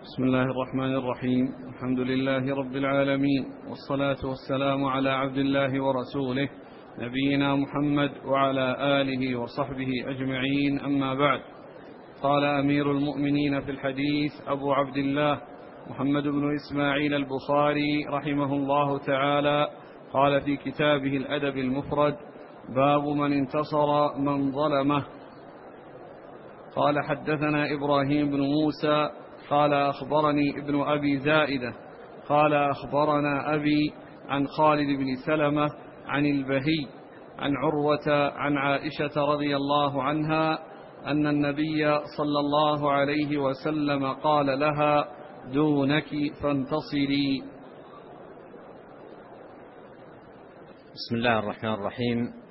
بسم الله الرحمن الرحيم. الحمد لله رب العالمين، والصلاة والسلام على عبد الله ورسوله نبينا محمد وعلى آله وصحبه أجمعين، أما بعد. قال أمير المؤمنين في الحديث أبو عبد الله محمد بن إسماعيل البخاري رحمه الله تعالى، قال في كتابه الأدب المفرد: باب من انتصر من ظلمه. قال: حدثنا إبراهيم بن موسى قال: أخبرني ابن أبي زائدة قال: أخبرنا أبي عن خالد بن سلمة عن البهي عن عروة عن عائشة رضي الله عنها أن النبي صلى الله عليه وسلم قال لها: دونك فانتصري. بسم الله الرحمن الرحيم.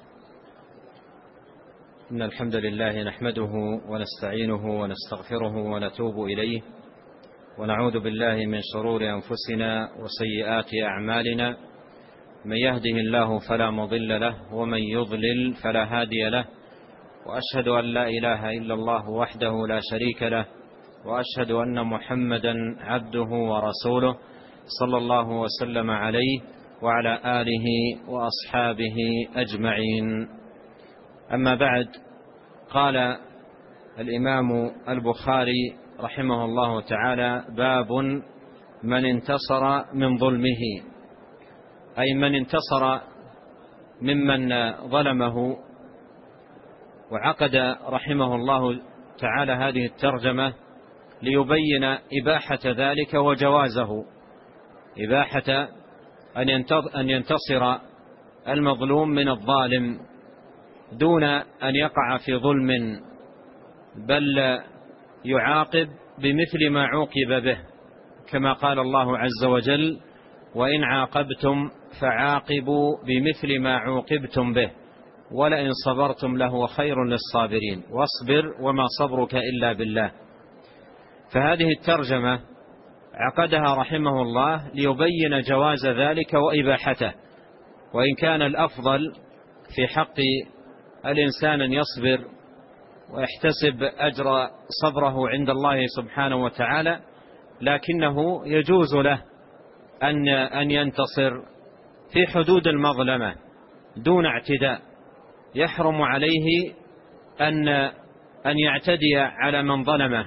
إن الحمد لله نحمده ونستعينه ونستغفره ونتوب إليه، ونعوذ بالله من شرور أنفسنا وسيئات أعمالنا. من يهده الله فلا مضل له، ومن يضلل فلا هادي له، وأشهد أن لا إله إلا الله وحده لا شريك له، وأشهد أن محمدا عبده ورسوله صلى الله وسلم عليه وعلى آله وأصحابه أجمعين. أما بعد، قال الإمام البخاري رحمه الله تعالى: باب من انتصر من ظلمه، أي من انتصر ممن ظلمه. وعقد رحمه الله تعالى هذه الترجمة ليبين إباحة ذلك وجوازه، إباحة أن ينتصر المظلوم من الظالم دون أن يقع في ظلم، بل يعاقب بمثل ما عوقب به، كما قال الله عز وجل: وإن عاقبتم فعاقبوا بمثل ما عوقبتم به ولئن صبرتم لهو خير للصابرين واصبر وما صبرك إلا بالله. فهذه الترجمة عقدها رحمه الله ليبين جواز ذلك وإباحته، وإن كان الأفضل في حق الإنسان أن يصبر ويحتسب أجر صبره عند الله سبحانه وتعالى، لكنه يجوز له أن ينتصر في حدود المظلمة دون اعتداء. يحرم عليه أن يعتدي على من ظلمه،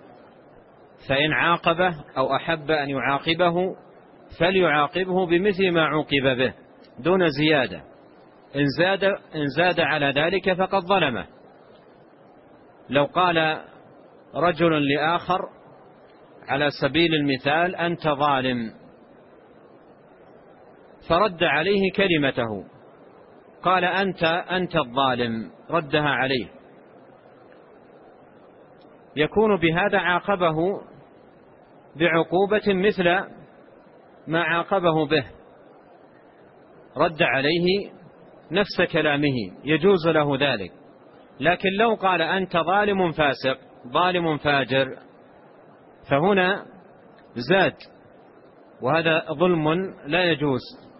فإن عاقبه أو أحب أن يعاقبه فليعاقبه بمثل ما عوقب به دون زيادة. إن زاد على ذلك فقد ظلمه. لو قال رجل لآخر على سبيل المثال: أنت ظالم، فرد عليه كلمته، قال: أنت الظالم، ردها عليه، يكون بهذا عاقبه بعقوبة مثل ما عاقبه به، رد عليه نفس كلامه، يجوز له ذلك. لكن لو قال: أنت ظالم فاسق، ظالم فاجر، فهنا زاد، وهذا ظلم لا يجوز.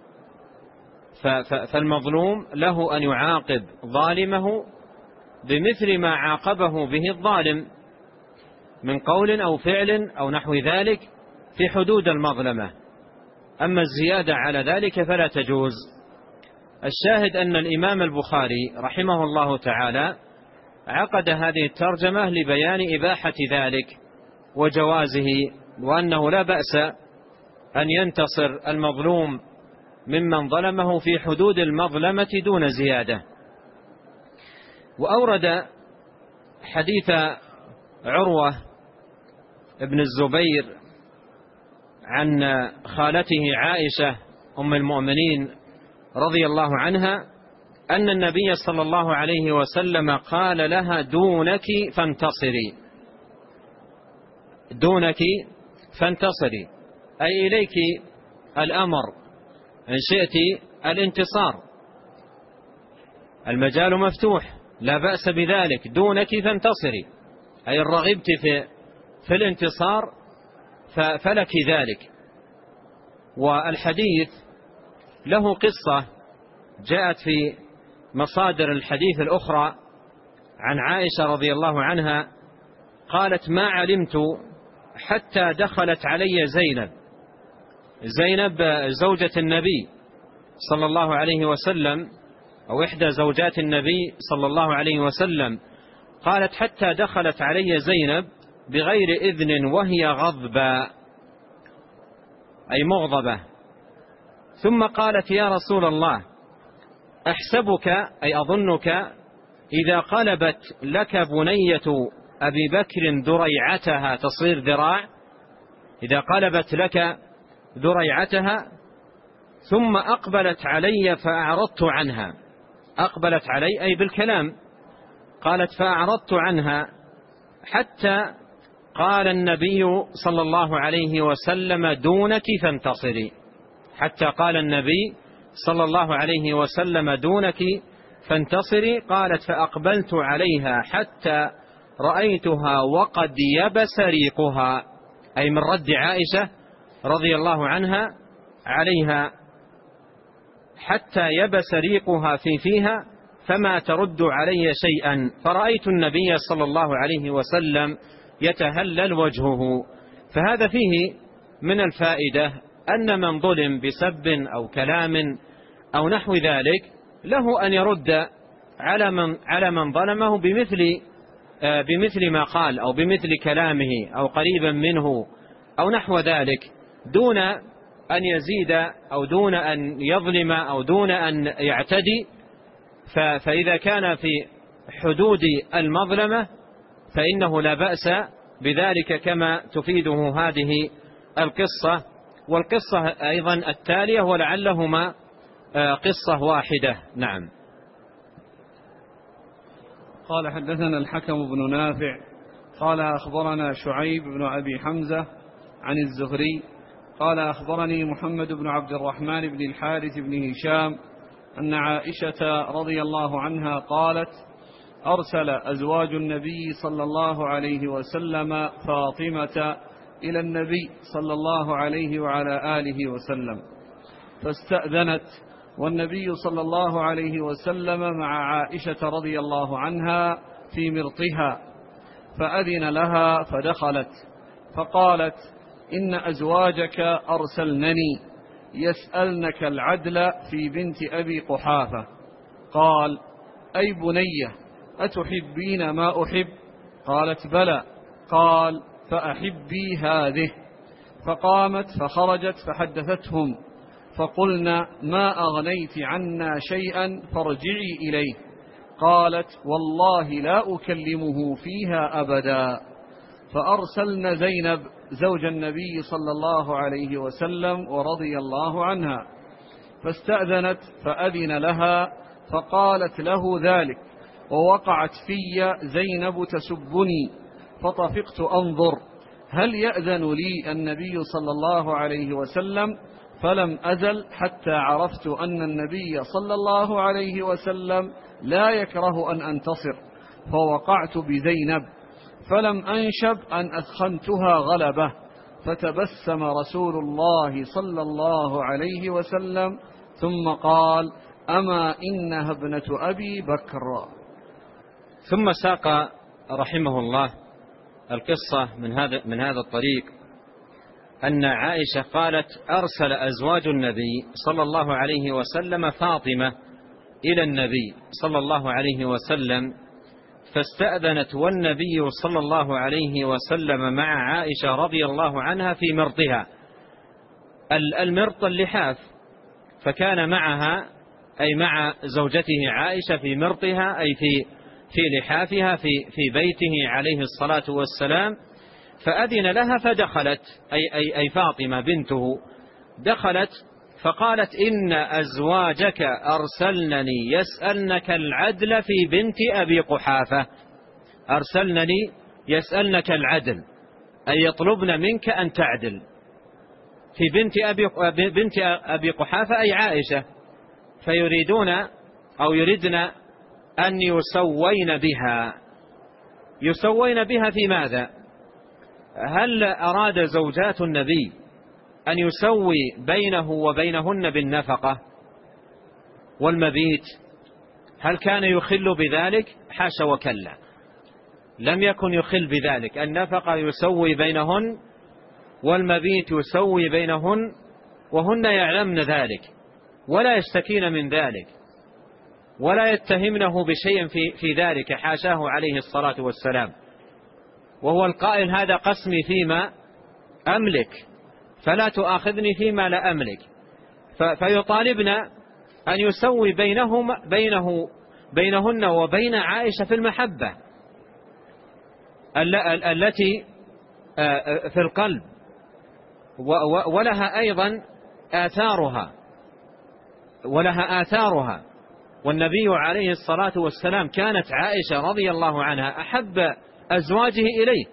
فالمظلوم له أن يعاقب ظالمه بمثل ما عاقبه به الظالم من قول أو فعل أو نحو ذلك في حدود المظلمة. أما الزيادة على ذلك فلا تجوز. الشاهد أن الإمام البخاري رحمه الله تعالى عقد هذه الترجمة لبيان إباحة ذلك وجوازه، وأنه لا بأس أن ينتصر المظلوم ممن ظلمه في حدود المظلمة دون زيادة. وأورد حديث عروة ابن الزبير عن خالته عائشة أم المؤمنين رضي الله عنها أن النبي صلى الله عليه وسلم قال لها: دونك فانتصري، دونك فانتصري، أي إليك الأمر إن شئت الانتصار، المجال مفتوح، لا بأس بذلك، دونك فانتصري، أي إن رغبت في الانتصار فلك ذلك. والحديث له قصة جاءت في مصادر الحديث الأخرى عن عائشة رضي الله عنها قالت: ما علمت حتى دخلت علي زينب زوجة النبي صلى الله عليه وسلم، أو إحدى زوجات النبي صلى الله عليه وسلم. قالت حتى دخلت علي زينب بغير إذن وهي غضبة، أي مغضبة. ثم قالت: يا رسول الله، أحسبك أي أظنك إذا قلبت لك بنية أبي بكر ذريعتها تصير ذراع، إذا قلبت لك ذريعتها ثم أقبلت علي فأعرضت عنها. أقبلت علي أي بالكلام. قالت: فأعرضت عنها حتى قال النبي صلى الله عليه وسلم: دونك فانتصري. حتى قال النبي صلى الله عليه وسلم: دونك فانتصري. قالت: فأقبلت عليها حتى رأيتها وقد يبس ريقها، أي من رد عائشة رضي الله عنها عليها، حتى يبس ريقها في فيها فما ترد علي شيئا. فرأيت النبي صلى الله عليه وسلم يتهلل وجهه. فهذا فيه من الفائدة أن من ظلم بسب أو كلام أو نحو ذلك له أن يرد على من ظلمه بمثل ما قال، أو بمثل كلامه، أو قريبا منه، أو نحو ذلك، دون أن يزيد أو دون أن يظلم أو دون أن يعتدي. فإذا كان في حدود المظلمة فإنه لا بأس بذلك، كما تفيده هذه القصة والقصة أيضا التالية، ولعلهما قصة واحدة. نعم. قال: حدثنا الحكم بن نافع قال: أخبرنا شعيب بن أبي حمزة عن الزهري قال: أخبرني محمد بن عبد الرحمن بن الحارث بن هشام أن عائشة رضي الله عنها قالت: أرسل أزواج النبي صلى الله عليه وسلم فاطمة إلى النبي صلى الله عليه وعلى آله وسلم، فاستأذنت، والنبي صلى الله عليه وسلم مع عائشة رضي الله عنها في مرطها، فأذن لها فدخلت، فقالت: إن أزواجك أرسلنني يسألنك العدل في بنت أبي قحافة. قال: أي بنية، أتحبين ما أحب؟ قالت: بلى. قال: فأحبي هذه. فقامت فخرجت فحدثتهم، فقلنا: ما أغنيت عنا شيئا فارجعي إليه. قالت: والله لا أكلمه فيها أبدا. فأرسلن زينب زوج النبي صلى الله عليه وسلم ورضي الله عنها، فاستأذنت فأذن لها، فقالت له ذلك، ووقعت في زينب تسبني، فطفقت أنظر هل يأذن لي النبي صلى الله عليه وسلم، فلم أزل حتى عرفت أن النبي صلى الله عليه وسلم لا يكره أن أنتصر، فوقعت بزينب، فلم أنشب أن أثخنتها غلبة، فتبسم رسول الله صلى الله عليه وسلم ثم قال: أما إنها ابنة أبي بكر. ثم ساق رحمه الله القصة من هذا الطريق، أن عائشة قالت: أرسل أزواج النبي صلى الله عليه وسلم فاطمة إلى النبي صلى الله عليه وسلم، فاستأذنت، والنبي صلى الله عليه وسلم مع عائشة رضي الله عنها في مرطها. المرط اللحاف، فكان معها أي مع زوجته عائشة في مرطها، أي في لحافها في بيته عليه الصلاة والسلام. فأذن لها فدخلت، أي فاطمة بنته دخلت، فقالت: إن أزواجك أرسلنني يسألنك العدل في بنت أبي قحافة. أرسلنني يسألنك العدل، أي يطلبن منك أن تعدل في بنت أبي قحافة، أي عائشة، فيريدون أو يردن أن يسوين بها. يسوين بها في ماذا؟ هل أراد زوجات النبي أن يسوي بينه وبينهن بالنفقة والمبيت؟ هل كان يخل بذلك؟ حاشا وكلا. لم يكن يخل بذلك. النفقة يسوي بينهن والمبيت يسوي بينهن، وهن يعلمن ذلك ولا يشتكين من ذلك ولا يتهمنه بشيء في ذلك، حاشاه عليه الصلاة والسلام، وهو القائل هذا قسمي فيما أملك فلا تؤاخذني فيما لا أملك. فيطالبنا أن يسوي بينهن وبين عائشة في المحبة التي في القلب، ولها أيضا آثارها. والنبي عليه الصلاة والسلام كانت عائشة رضي الله عنها أحب أزواجه إليه،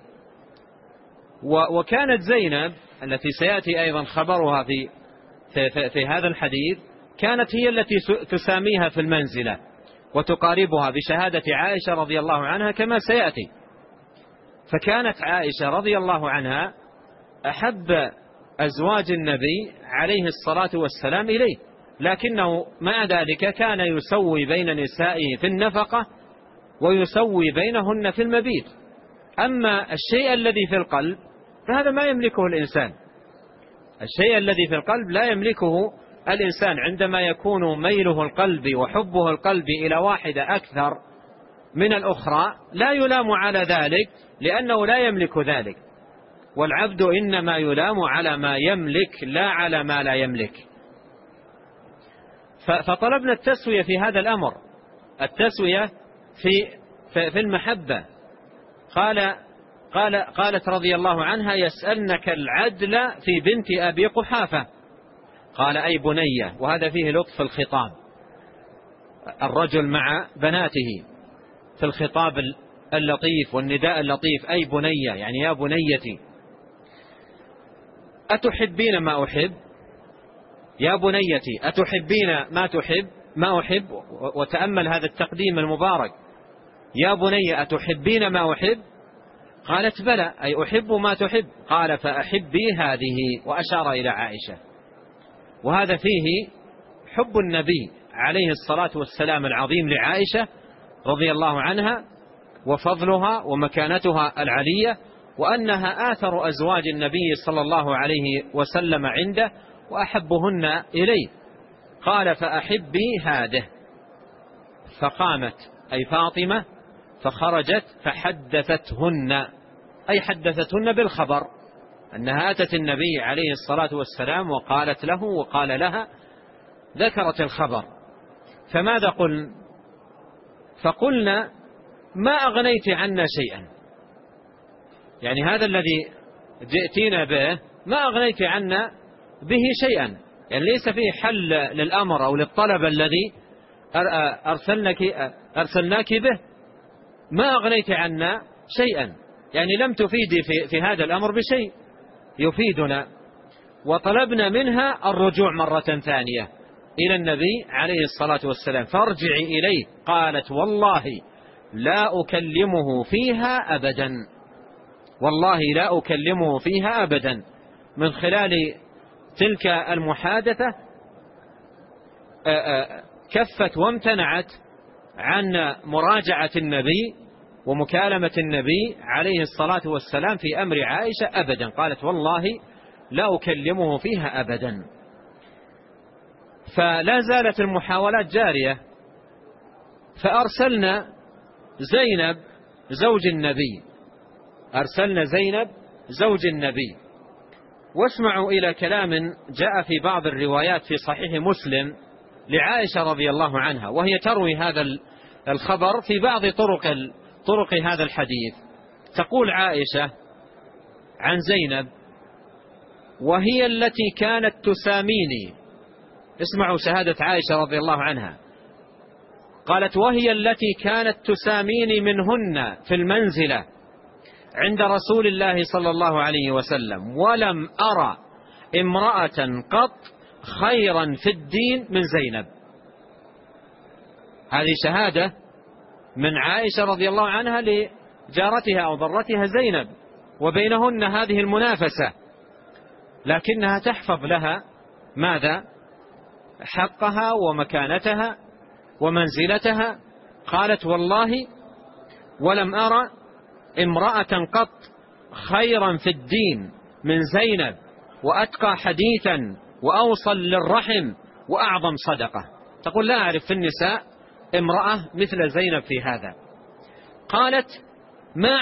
وكانت زينب التي سيأتي أيضا خبرها في هذا الحديث كانت هي التي تساميها في المنزلة وتقاربها بشهادة عائشة رضي الله عنها كما سيأتي. فكانت عائشة رضي الله عنها أحب أزواج النبي عليه الصلاة والسلام إليه، لكنه مع ذلك كان يسوي بين نسائه في النفقة ويسوي بينهن في المبيت. أما الشيء الذي في القلب فهذا ما يملكه الإنسان. الشيء الذي في القلب لا يملكه الإنسان. عندما يكون ميله القلبي وحبه القلبي إلى واحدة أكثر من الأخرى لا يلام على ذلك، لأنه لا يملك ذلك. والعبد إنما يلام على ما يملك لا على ما لا يملك. فطلبنا التسوية في هذا الأمر، التسوية في المحبة. قالت رضي الله عنها يسألنك العدل في بنت أبي قحافة، قال أي بنية، وهذا فيه لطف الخطاب، الرجل مع بناته في الخطاب اللطيف والنداء اللطيف، أي بنية يعني يا بنيتي، أتحبين ما أحب؟ يا بنيتي أتحبين ما أحب؟ وتأمل هذا التقديم المبارك، يا بني أتحبين ما أحب؟ قالت بلى، أي أحب ما تحب. قال فأحبي هذه، وأشار إلى عائشة. وهذا فيه حب النبي عليه الصلاة والسلام العظيم لعائشة رضي الله عنها، وفضلها ومكانتها العلية، وأنها آثر أزواج النبي صلى الله عليه وسلم عنده وأحبهن إليه. قال فأحبي هذه، فقامت أي فاطمة فخرجت فحدثتهن، أي حدثتهن بالخبر أنها أتت النبي عليه الصلاة والسلام وقالت له وقال لها، ذكرت الخبر. فماذا قلن؟ فقلنا ما أغنيت عنا شيئا، يعني هذا الذي جئتينا به ما أغنيت عنا به شيئا، يعني ليس فيه حل للأمر أو للطلب الذي أرسلناك به، ما أغنيت عنا شيئا، يعني لم تفيدي في هذا الأمر بشيء يفيدنا. وطلبنا منها الرجوع مرة ثانية إلى النبي عليه الصلاة والسلام، فارجعي إليه. قالت والله لا أكلمه فيها أبدا، والله لا أكلمه فيها أبدا. من خلال تلك المحادثة كفت وامتنعت عن مراجعة النبي ومكالمة النبي عليه الصلاة والسلام في أمر عائشة أبدا. قالت والله لا أكلمه فيها أبدا. فلا زالت المحاولات جارية، فأرسلنا زينب زوج النبي، أرسلنا زينب زوج النبي. واسمعوا إلى كلام جاء في بعض الروايات في صحيح مسلم لعائشة رضي الله عنها، وهي تروي هذا الخبر في بعض طرق هذا الحديث. تقول عائشة عن زينب وهي التي كانت تساميني، اسمعوا شهادة عائشة رضي الله عنها، قالت وهي التي كانت تساميني منهن في المنزلة عند رسول الله صلى الله عليه وسلم، ولم أرى امرأة قط خيرا في الدين من زينب. هذه شهادة من عائشة رضي الله عنها لجارتها أو ضرتها زينب، وبينهن هذه المنافسة، لكنها تحفظ لها ماذا؟ حقها ومكانتها ومنزلتها. قالت والله ولم أرى امرأة قط خيرا في الدين من زينب، وأتقى حديثا وأوصل للرحم وأعظم صدقة. تقول لا أعرف في النساء امرأة مثل زينب في هذا. قالت ما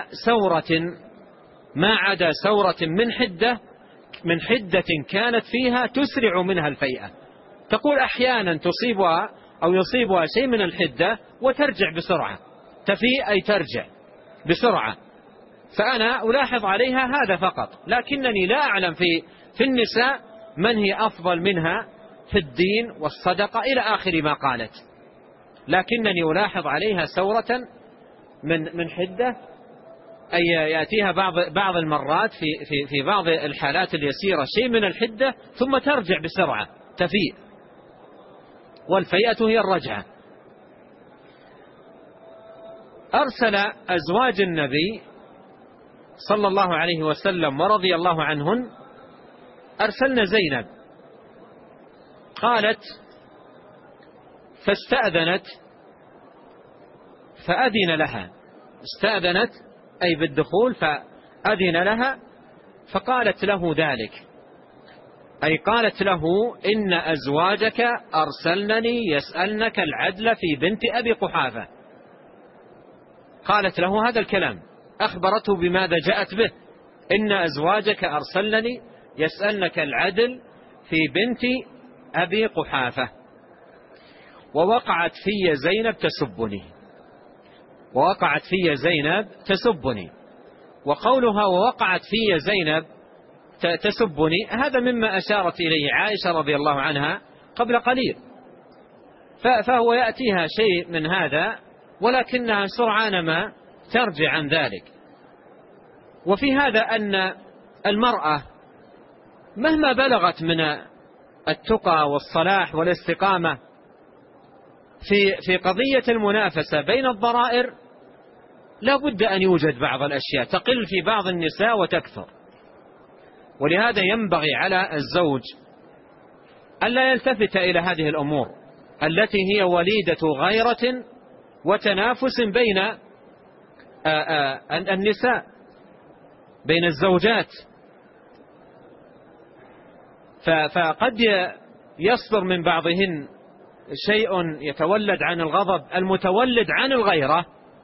عدا سورة من حدة كانت فيها تسرع منها الفيئة. تقول أحيانا تصيبها أو يصيبها شيء من الحدة وترجع بسرعة، تفيء أي ترجع بسرعة، فأنا ألاحظ عليها هذا فقط، لكنني لا أعلم في النساء من هي أفضل منها في الدين والصدقة إلى آخر ما قالت، لكنني ألاحظ عليها سورة من حدة، أي يأتيها بعض المرات في بعض الحالات اليسيرة شيء من الحدة ثم ترجع بسرعة تفيء، والفيئة هي الرجعة. أرسل أزواج النبي صلى الله عليه وسلم ورضي الله عنهن، أرسلنا زينب، قالت فاستأذنت فأذن لها، استأذنت أي بالدخول فأذن لها، فقالت له ذلك، أي قالت له إن أزواجك أرسلنني يسألنك العدل في بنت أبي قحافة. قالت له هذا الكلام، أخبرته بماذا جاءت به، إن أزواجك أرسلنني يسألنك العدل في بنت أبي قحافة. ووقعت في زينب تسبني، ووقعت في زينب تسبني. وقولها ووقعت في زينب تسبني هذا مما أشارت إليه عائشة رضي الله عنها قبل قليل، فهو يأتيها شيء من هذا ولكنها سرعان ما ترجع عن ذلك. وفي هذا أن المرأة مهما بلغت من التقى والصلاح والاستقامة في قضية المنافسة بين الضرائر لا بد أن يوجد بعض الأشياء تقل في بعض النساء وتكثر. ولهذا ينبغي على الزوج ألا يلتفت إلى هذه الأمور التي هي وليدة غيرة وتنافس بين النساء، بين الزوجات. فقد يصدر من بعضهن شيء يتولد عن الغضب المتولد عن الغيرة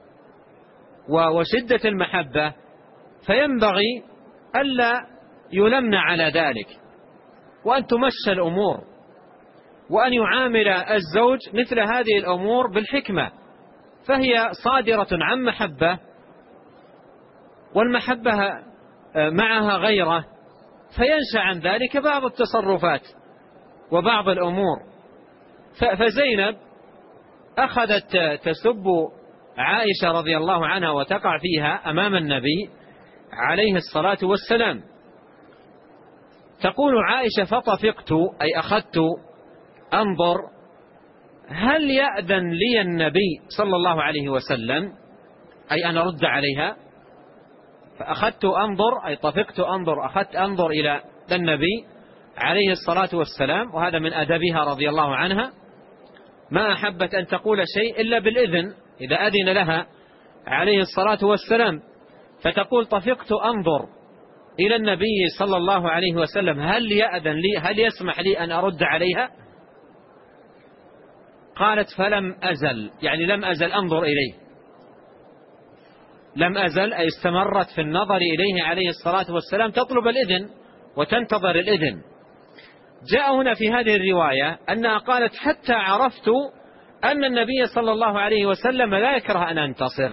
وشدة المحبة، فينبغي ألا يلمن على ذلك، وأن تمشى الأمور، وأن يعامل الزوج مثل هذه الأمور بالحكمة، فهي صادرة عن محبة، والمحبة معها غيرة، فينشأ عن ذلك بعض التصرفات وبعض الأمور. فزينب أخذت تسب عائشة رضي الله عنها وتقع فيها أمام النبي عليه الصلاة والسلام. تقول عائشة فطفقت أي أخذت أنظر هل يأذن لي النبي صلى الله عليه وسلم، أي أن أرد عليها. فأخذت أنظر أي طفقت أنظر، أخذت أنظر إلى النبي عليه الصلاة والسلام، وهذا من أدبها رضي الله عنها، ما أحبت أن تقول شيء إلا بالإذن إذا أذن لها عليه الصلاة والسلام. فتقول طفقت أنظر إلى النبي صلى الله عليه وسلم هل يأذن لي، هل يسمح لي أن أرد عليها. قالت فلم أزل، يعني لم أزل أنظر إليه، لم أزل أي استمرت في النظر إليه عليه الصلاة والسلام تطلب الإذن وتنتظر الإذن. جاء هنا في هذه الرواية أنها قالت حتى عرفت أن النبي صلى الله عليه وسلم لا يكره أن أنتصر.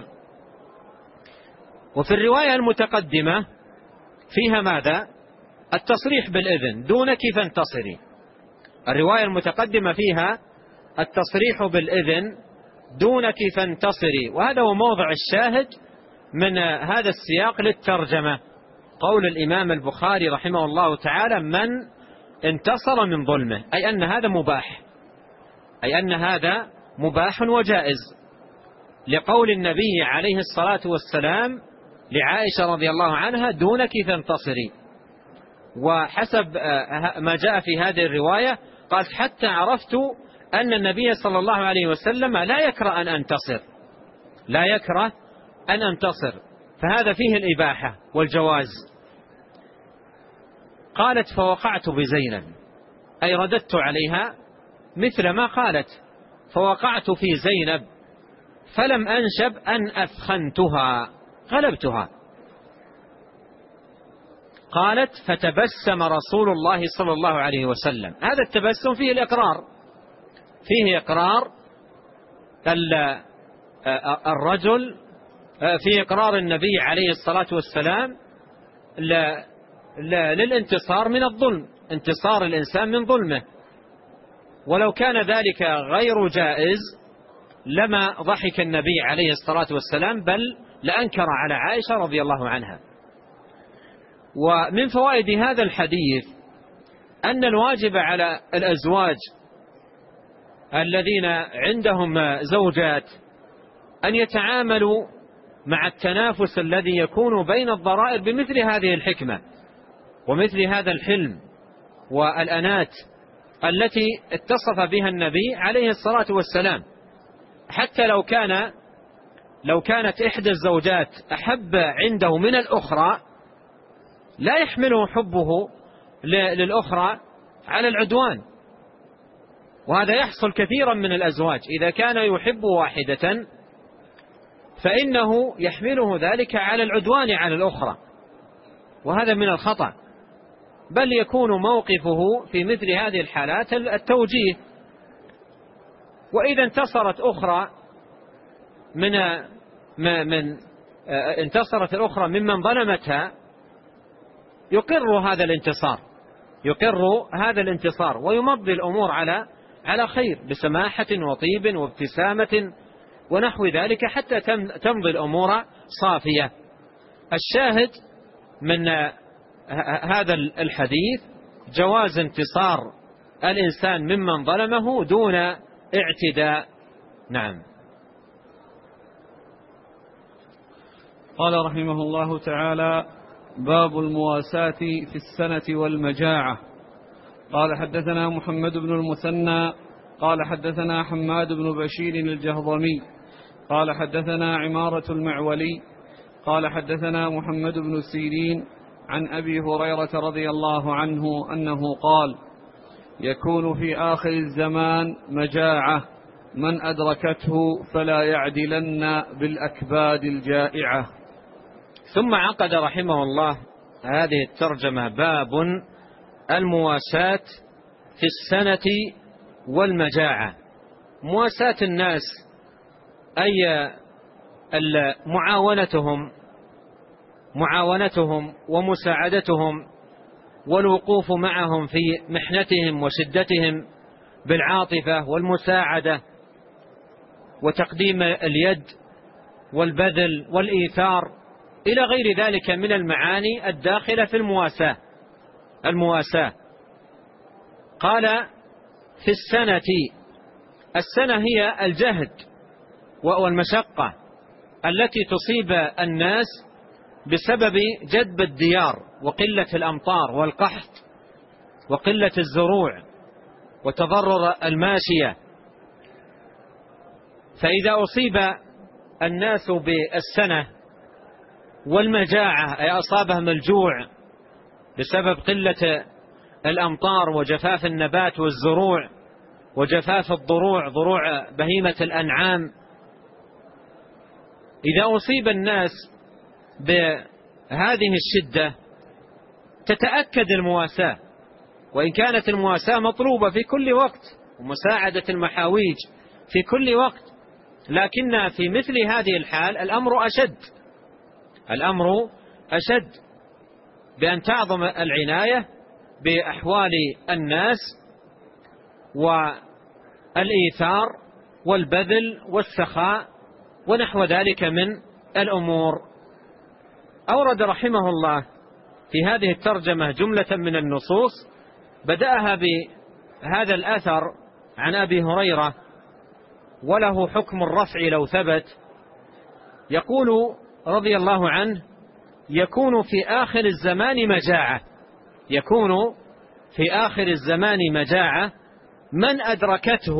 وفي الرواية المتقدمة فيها ماذا؟ التصريح بالإذن دونك فانتصري. الرواية المتقدمة فيها التصريح بالإذن دونك فانتصري، وهذا هو موضع الشاهد من هذا السياق للترجمة، قول الإمام البخاري رحمه الله تعالى من انتصر من ظلمه، أي أن هذا مباح، أي أن هذا مباح وجائز، لقول النبي عليه الصلاة والسلام لعائشة رضي الله عنها دونك فانتصري. وحسب ما جاء في هذه الرواية قالت حتى عرفت أن النبي صلى الله عليه وسلم لا يكره أن أنتصر، لا يكره أن أنتصر. فهذا فيه الإباحة والجواز. قالت فوقعت بزينب، أي رددت عليها مثل ما قالت، فوقعت في زينب فلم أنشب أن أثخنتها، غلبتها. قالت فتبسم رسول الله صلى الله عليه وسلم. هذا التبسم فيه الإقرار، فيه إقرار الرجل، فيه إقرار النبي عليه الصلاة والسلام للانتصار من الظلم، انتصار الإنسان من ظلمه. ولو كان ذلك غير جائز لما ضحك النبي عليه الصلاة والسلام، بل لأنكر على عائشة رضي الله عنها. ومن فوائد هذا الحديث أن الواجب على الأزواج الذين عندهم زوجات أن يتعاملوا مع التنافس الذي يكون بين الضرائر بمثل هذه الحكمة ومثل هذا الحلم والأنات التي اتصف بها النبي عليه الصلاة والسلام. حتى لو كانت إحدى الزوجات أحب عنده من الأخرى، لا يحمله حبه للأخرى على العدوان. وهذا يحصل كثيرا من الأزواج، إذا كان يحب واحدة فإنه يحمله ذلك على العدوان على الأخرى، وهذا من الخطأ. بل يكون موقفه في مثل هذه الحالات التوجيه. وإذا انتصرت أخرى انتصرت الأخرى ممن ظلمتها، يقر هذا الانتصار ويمضي الأمور على خير بسماحة وطيب وابتسامة ونحو ذلك، حتى تمضي الأمور صافية. الشاهد من هذا الحديث جواز انتصار الإنسان ممن ظلمه دون اعتداء. نعم. قال رحمه الله تعالى: باب المواساة في السنة والمجاعة. قال حدثنا محمد بن المثنى قال حدثنا حماد بن بشير الجهضمي قال حدثنا عمارة المعولي قال حدثنا محمد بن سيرين عن أبي هريرة رضي الله عنه أنه قال: يكون في آخر الزمان مجاعة، من أدركته فلا يعدلن بالأكباد الجائعة. ثم عقد رحمه الله هذه الترجمة: باب المواساة في السنة والمجاعة. مواساة الناس أي معاونتهم ومساعدتهم والوقوف معهم في محنتهم وشدتهم بالعاطفة والمساعدة وتقديم اليد والبذل والإيثار إلى غير ذلك من المعاني الداخلة في المواساة. قال: في السنة هي الجهد والمشقة التي تصيب الناس بسبب جدب الديار وقلة الأمطار والقحط وقلة الزروع وتضرر الماشية. فإذا أصيب الناس بالسنة والمجاعة، أي أصابهم الجوع بسبب قلة الأمطار وجفاف النبات والزروع وجفاف ضروع بهيمة الأنعام، إذا أصيب الناس بهذه الشدة تتأكد المواساة، وإن كانت المواساة مطلوبة في كل وقت ومساعدة المحاويج في كل وقت، لكن في مثل هذه الحال الأمر أشد بأن تعظم العناية بأحوال الناس والإيثار والبذل والسخاء ونحو ذلك من الأمور. أورد رحمه الله في هذه الترجمة جملة من النصوص، بدأها بهذا الأثر عن أبي هريرة وله حكم الرفع لو ثبت. يقول رضي الله عنه: يكون في آخر الزمان مجاعة من أدركته،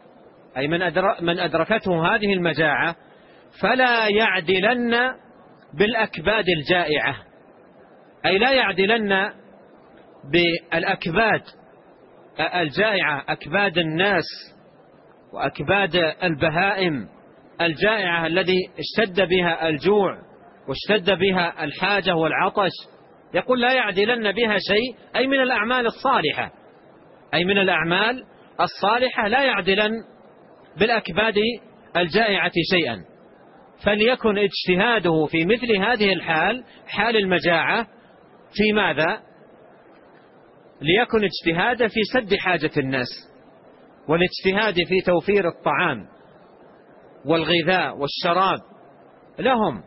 أي من أدركته هذه المجاعة، فلا يعدلن بالأكباد الجائعة، أي لا يعدلن بالأكباد الجائعة، أكباد الناس وأكباد البهائم الجائعة الذي اشتد بها الجوع واشتد بها الحاجة والعطش، يقول لا يعدلن بها شيء، أي من الأعمال الصالحة، أي من الأعمال الصالحة لا يعدلن بالأكباد الجائعة شيئا. فليكن اجتهاده في مثل هذه الحال، حال المجاعة، في ماذا؟ ليكن اجتهادا في سد حاجة الناس، والاجتهاد في توفير الطعام والغذاء والشراب لهم.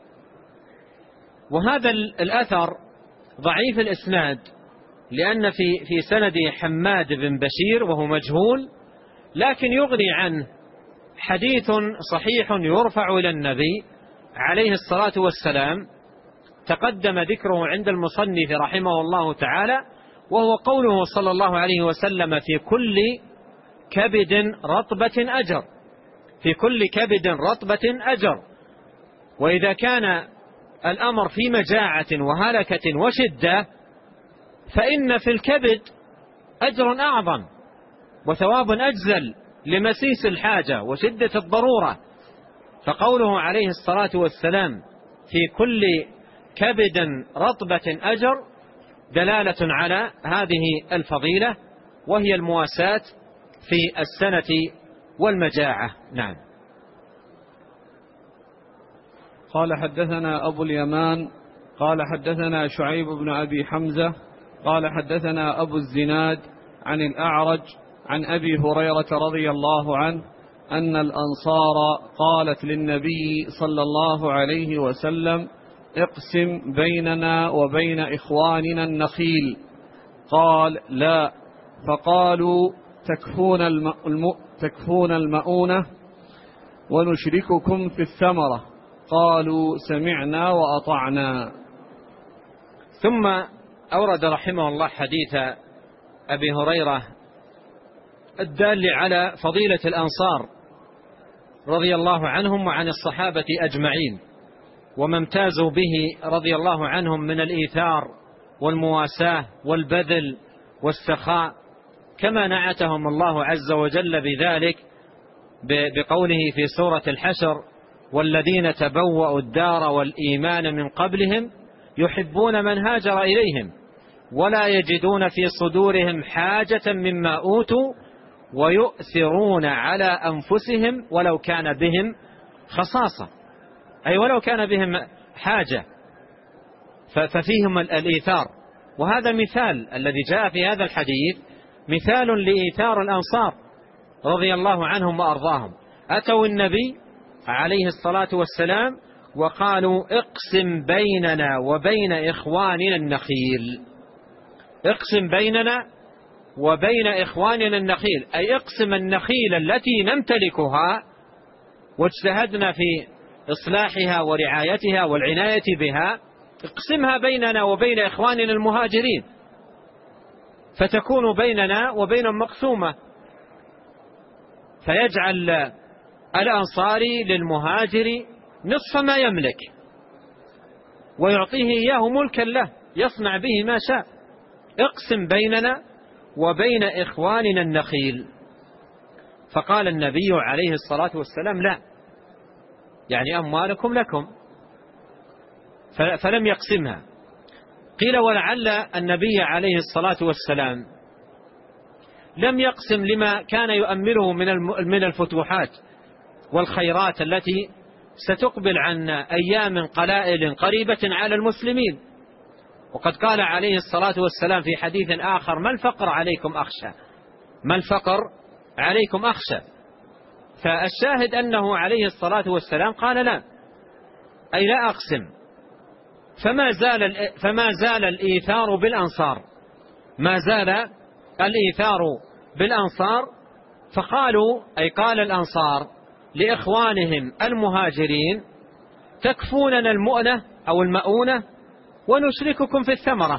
وهذا الأثر ضعيف الإسناد، لأن في سند حماد بن بشير وهو مجهول، لكن يغني عنه حديث صحيح يرفع إلى النبي عليه الصلاة والسلام، تقدم ذكره عند المصنف رحمه الله تعالى، وهو قوله صلى الله عليه وسلم: في كل كبد رطبة أجر، في كل كبد رطبة أجر. وإذا كان الأمر في مجاعة وهلكة وشدة، فإن في الكبد أجر أعظم وثواب أجزل لمسيس الحاجة وشدة الضرورة. فقوله عليه الصلاة والسلام: في كل كبد رطبة أجر، دلالة على هذه الفضيلة، وهي المواساة في السنة والمجاعة. نعم. قال حدثنا أبو اليمان قال حدثنا شعيب بن أبي حمزة قال حدثنا أبو الزناد عن الأعرج عن أبي هريرة رضي الله عنه أن الأنصار قالت للنبي صلى الله عليه وسلم: اقسم بيننا وبين إخواننا النخيل. قال: لا. فقالوا: تكفون المؤونة ونشرككم في الثمرة. قالوا: سمعنا وأطعنا. ثم أورد رحمه الله حديث أبي هريرة الدال على فضيلة الأنصار رضي الله عنهم وعن الصحابة أجمعين، وما امتازوا به رضي الله عنهم من الإيثار والمواساة والبذل والسخاء، كما نعتهم الله عز وجل بذلك بقوله في سورة الحشر: والذين تبوأوا الدار والإيمان من قبلهم يحبون من هاجر إليهم ولا يجدون في صدورهم حاجة مما أوتوا ويؤثرون على أنفسهم ولو كان بهم خصاصة، أي ولو كان بهم حاجة، ففيهم الإيثار. وهذا مثال الذي جاء في هذا الحديث، مثال لإيثار الأنصار رضي الله عنهم وأرضاهم. أتوا النبي عليه الصلاة والسلام وقالوا: اقسم بيننا وبين إخواننا النخيل. اقسم بيننا وبين إخواننا النخيل، أي اقسم النخيل التي نمتلكها واجتهدنا في إصلاحها ورعايتها والعناية بها، اقسمها بيننا وبين إخواننا المهاجرين، فتكون بيننا وبينهم مقسومة، فيجعل الأنصاري للمهاجر نصف ما يملك ويعطيه إياه ملكا له يصنع به ما شاء. اقسم بيننا وبين إخواننا النخيل. فقال النبي عليه الصلاة والسلام: لا، يعني أموالكم لكم، فلم يقسمها. قيل: ولعل النبي عليه الصلاة والسلام لم يقسم لما كان يؤمله من الفتوحات والخيرات التي ستقبل عن أيام قلائل قريبة على المسلمين. وقد قال عليه الصلاة والسلام في حديث آخر: ما الفقر عليكم أخشى، ما الفقر عليكم أخشى. فالشاهد أنه عليه الصلاة والسلام قال: لا، أي لا أقسم. فما زال الإيثار بالأنصار، ما زال الإيثار بالأنصار. فقالوا، أي قال الأنصار لإخوانهم المهاجرين: تكفوننا المؤنة أو المؤونة ونشرككم في الثمرة.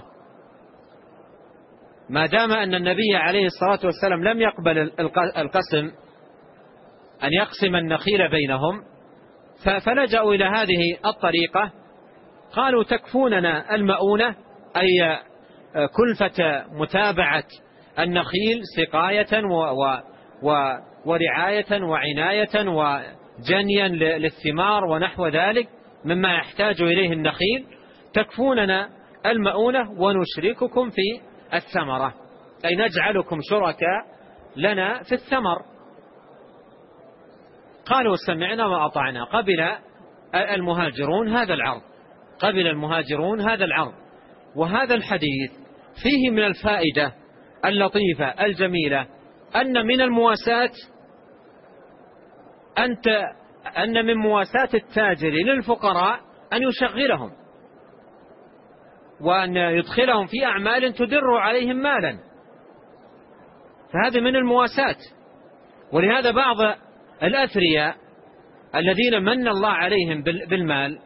ما دام أن النبي عليه الصلاة والسلام لم يقبل القسم، أن يقسم النخيل بينهم، فلجأوا إلى هذه الطريقة قالوا تكفوننا المؤونة أي كلفة متابعة النخيل سقاية ورعاية وعناية وجنيا للثمار ونحو ذلك مما يحتاج إليه النخيل، تكفوننا المؤونة ونشرككم في الثمرة، أي نجعلكم شركاء لنا في الثمر. قالوا سمعنا وأطعنا. قبل المهاجرون هذا العرض. وهذا الحديث فيه من الفائدة اللطيفة الجميلة أن من المواساة أن من مواساة التاجر للفقراء أن يشغلهم وأن يدخلهم في أعمال تدر عليهم مالا، فهذا من المواساة. ولهذا بعض الأثرياء الذين من الله عليهم بالمال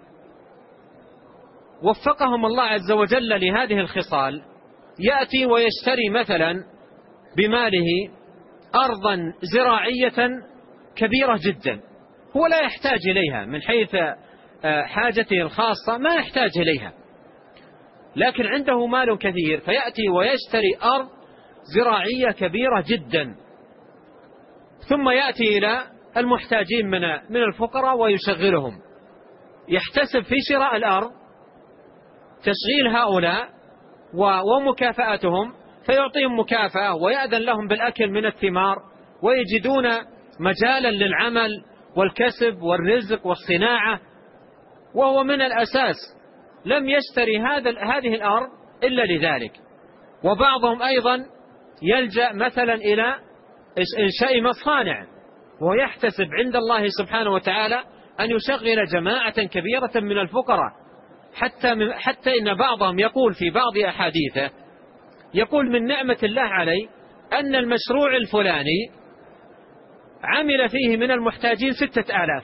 وفقهم الله عز وجل لهذه الخصال، يأتي ويشتري مثلا بماله أرضا زراعية كبيرة جدا، هو لا يحتاج إليها من حيث حاجته الخاصة، ما يحتاج إليها، لكن عنده مال كثير فيأتي ويشتري أرض زراعية كبيرة جدا، ثم يأتي إلى المحتاجين من الفقراء ويشغلهم، يحتسب في شراء الأرض تشغيل هؤلاء ومكافأتهم، فيعطيهم مكافأة ويأذن لهم بالأكل من الثمار، ويجدون مجالا للعمل والكسب والرزق والصناعة، وهو من الأساس لم يشتري هذه الأرض إلا لذلك. وبعضهم أيضا يلجأ مثلا إلى إنشاء مصانع ويحتسب عند الله سبحانه وتعالى أن يشغل جماعة كبيرة من الفقراء، حتى إن بعضهم يقول في بعض أحاديثه، يقول من نعمة الله علي أن المشروع الفلاني عمل فيه من المحتاجين 6000،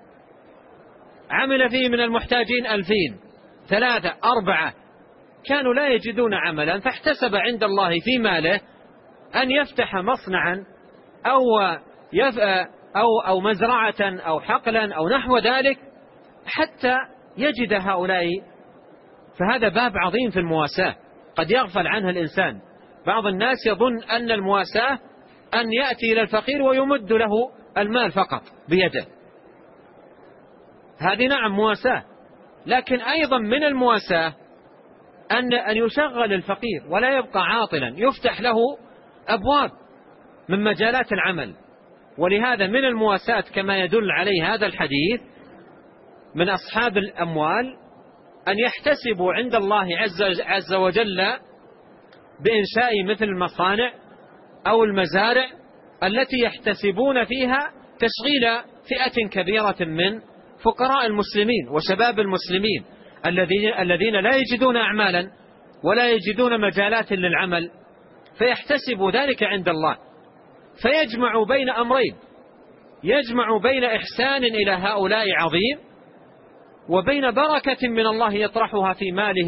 عمل فيه من المحتاجين 2000 3 4 كانوا لا يجدون عملا، فاحتسب عند الله في ماله أن يفتح مصنعا أو مزرعة أو حقلا أو نحو ذلك حتى يجد هؤلاء. فهذا باب عظيم في المواساة قد يغفل عنها الإنسان. بعض الناس يظن أن المواساة أن يأتي إلى الفقير ويمد له المال فقط بيده، هذه نعم مواساة، لكن أيضا من المواساة أن يشغل الفقير ولا يبقى عاطلا، يفتح له أبواب من مجالات العمل. ولهذا من المواساة كما يدل عليه هذا الحديث من أصحاب الأموال أن يحتسبوا عند الله عز وجل بإنشاء مثل المصانع أو المزارع التي يحتسبون فيها تشغيل فئة كبيرة من فقراء المسلمين وشباب المسلمين الذين لا يجدون أعمالا ولا يجدون مجالات للعمل، فيحتسبوا ذلك عند الله، فيجمع بين أمرين، يجمع بين إحسان إلى هؤلاء عظيم وبين بركة من الله يطرحها في ماله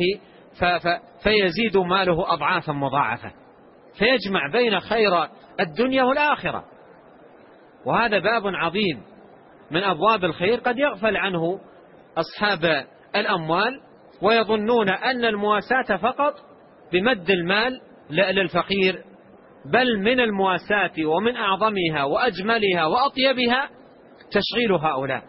فيزيد ماله أضعافا مضاعفة، فيجمع بين خير الدنيا والآخرة. وهذا باب عظيم من أبواب الخير قد يغفل عنه أصحاب الأموال ويظنون أن المواساة فقط بمد المال للفقير، بل من المواساة ومن أعظمها وأجملها وأطيبها تشغيل هؤلاء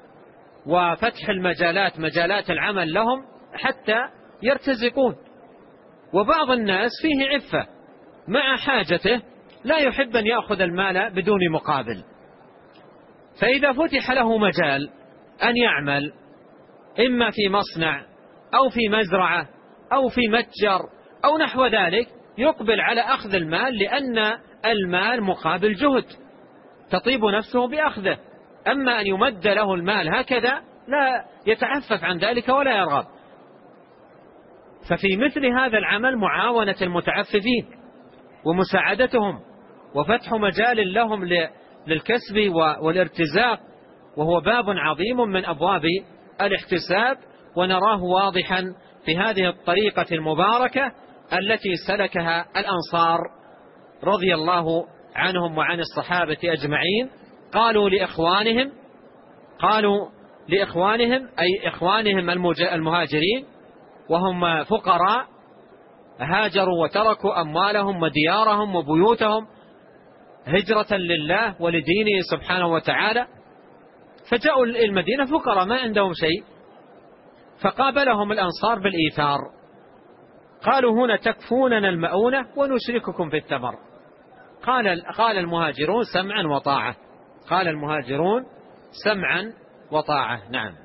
وفتح المجالات، مجالات العمل لهم حتى يرتزقون. وبعض الناس فيه عفة مع حاجته لا يحب أن يأخذ المال بدون مقابل، فإذا فتح له مجال أن يعمل إما في مصنع أو في مزرعة أو في متجر أو نحو ذلك يقبل على أخذ المال، لأن المال مقابل جهد تطيب نفسه بأخذه. أما أن يمد له المال هكذا لا يتعفف عن ذلك ولا يرغب. ففي مثل هذا العمل معاونة المتعففين ومساعدتهم وفتح مجال لهم للكسب والارتزاق، وهو باب عظيم من أبواب الاحتساب، ونراه واضحا في هذه الطريقة المباركة التي سلكها الأنصار رضي الله عنهم وعن الصحابة أجمعين. قالوا لإخوانهم، قالوا لإخوانهم أي إخوانهم المهاجرين وهم فقراء هاجروا وتركوا أموالهم وديارهم وبيوتهم هجرة لله ولدينه سبحانه وتعالى، فجاءوا المدينة فقراء ما عندهم شيء، فقابلهم الأنصار بالإيثار، قالوا هنا تكفوننا المؤونة ونشرككم في الثمر. قال المهاجرون سمعا وطاعة، قال المهاجرون سمعا وطاعة. نعم.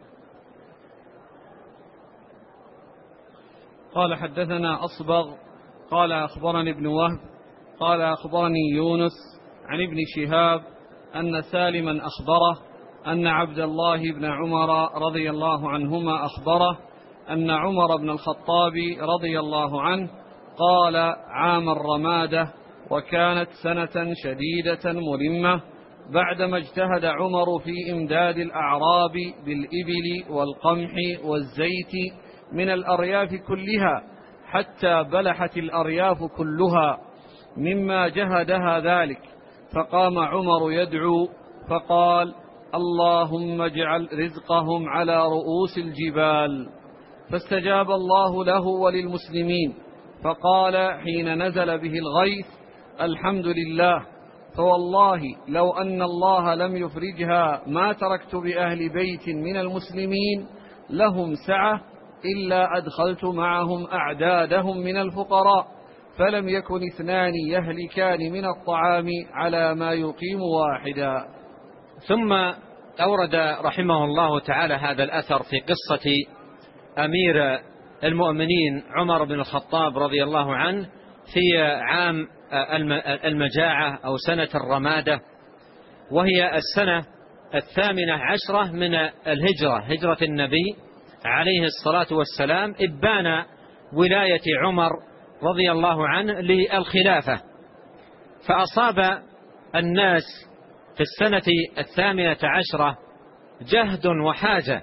قال حدثنا أصبغ قال أخبرني ابن وهب قال أخبرني يونس عن ابن شهاب أن سالما أخبره أن عبد الله بن عمر رضي الله عنهما أخبره أن عمر بن الخطاب رضي الله عنه قال عام الرمادة وكانت سنة شديدة ملمة بعدما اجتهد عمر في إمداد الأعراب بالإبل والقمح والزيت من الأرياف كلها حتى بلحت الأرياف كلها مما جهدها ذلك، فقام عمر يدعو فقال اللهم اجعل رزقهم على رؤوس الجبال، فاستجاب الله له وللمسلمين، فقال حين نزل به الغيث الحمد لله، فوالله لو أن الله لم يفرجها ما تركت بأهل بيت من المسلمين لهم سعة إلا أدخلت معهم أعدادهم من الفقراء، فلم يكن اثنان يهلكان من الطعام على ما يقيم واحدا. ثم أورد رحمه الله تعالى هذا الأثر في قصة أمير المؤمنين عمر بن الخطاب رضي الله عنه في عام المجاعة أو سنة الرمادة، وهي السنة 18 من الهجرة، هجرة النبي عليه الصلاة والسلام، إبان ولاية عمر رضي الله عنه للخلافة، فأصاب الناس في السنة 18 جهد وحاجة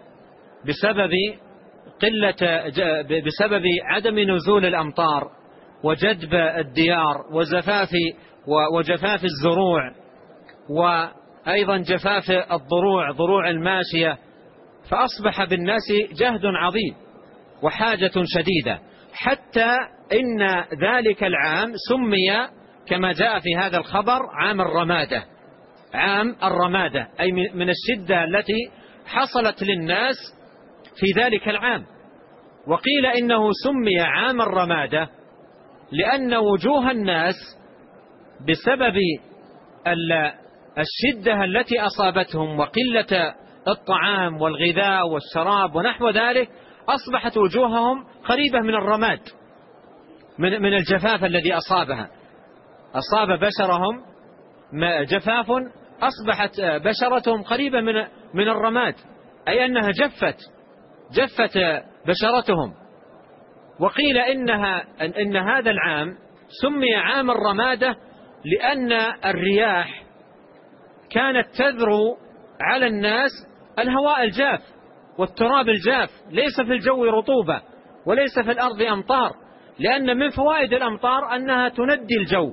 بسبب عدم نزول الأمطار وجدب الديار وجفاف الزروع، وأيضا جفاف الضروع، ضروع الماشية، فأصبح بالناس جهد عظيم وحاجة شديدة، حتى إن ذلك العام سمي كما جاء في هذا الخبر عام الرمادة، عام الرمادة أي من الشدة التي حصلت للناس في ذلك العام. وقيل إنه سمي عام الرمادة لأن وجوه الناس بسبب الشدة التي أصابتهم وقلة الطعام والغذاء والشراب ونحو ذلك أصبحت وجوههم قريبة من الرماد، من الجفاف الذي أصابها، أصاب بشرهم جفاف، أصبحت بشرتهم قريبة من الرماد، أي أنها جفت بشرتهم. وقيل إن هذا العام سمي عام الرمادة لأن الرياح كانت تذرو على الناس الهواء الجاف والتراب الجاف، ليس في الجو رطوبة وليس في الأرض أمطار، لأن من فوائد الأمطار أنها تندي الجو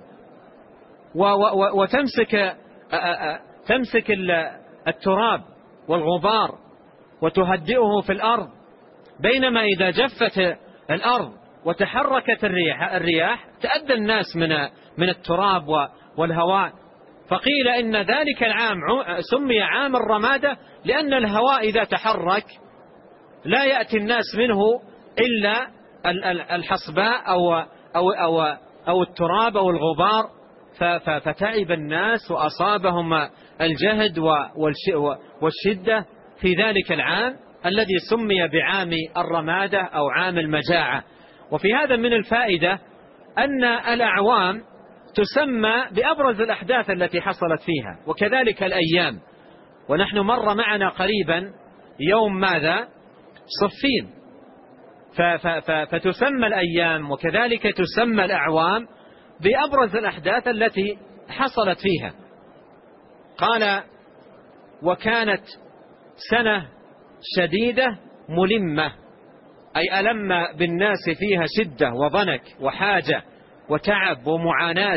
تمسك التراب والغبار وتهدئه في الأرض، بينما إذا جفت الأرض وتحركت الرياح تأذى الناس من التراب والهواء. فقيل إن ذلك العام سمي عام الرمادة لأن الهواء إذا تحرك لا يأتي الناس منه إلا الحصباء أو التراب أو الغبار، فتعب الناس وأصابهم الجهد والشدة في ذلك العام الذي سمي بعام الرمادة أو عام المجاعة. وفي هذا من الفائدة أن الأعوام تسمى بأبرز الأحداث التي حصلت فيها، وكذلك الأيام. ونحن مر معنا قريبا يوم ماذا؟ صفين، فتسمى الأيام وكذلك تسمى الأعوام بأبرز الأحداث التي حصلت فيها. قال وكانت سنة شديدة ملمة، أي ألم بالناس فيها شدة وضنك وحاجة وتعب ومعاناة،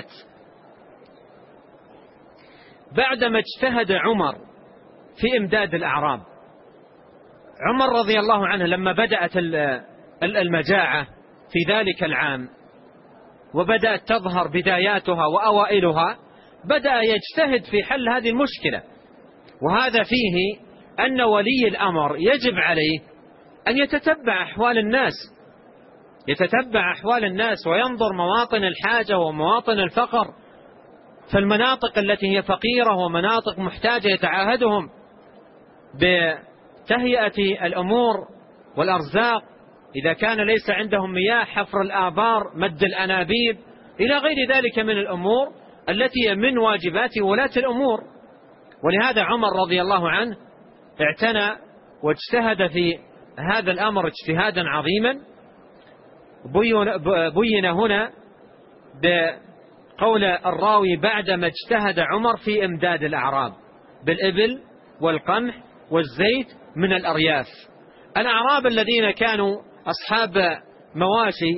بعدما اجتهد عمر في إمداد الأعراب. عمر رضي الله عنه لما بدأت المجاعة في ذلك العام وبدأت تظهر بداياتها وأوائلها، بدأ يجتهد في حل هذه المشكلة. وهذا فيه أن ولي الأمر يجب عليه أن يتتبع أحوال الناس وينظر مواطن الحاجة ومواطن الفقر. فالمناطق التي هي فقيرة ومناطق محتاجة يتعاهدهم بتهيئة الأمور والأرزاق، إذا كان ليس عندهم مياه حفر الآبار، مد الأنابيب، إلى غير ذلك من الأمور التي من واجبات ولاة الأمور. ولهذا عمر رضي الله عنه اعتنى واجتهد في هذا الأمر اجتهادا عظيما. بين هنا بقول الراوي: بعدما اجتهد عمر في إمداد الأعراب بالإبل والقمح والزيت من الأرياف. الأعراب الذين كانوا أصحاب مواشي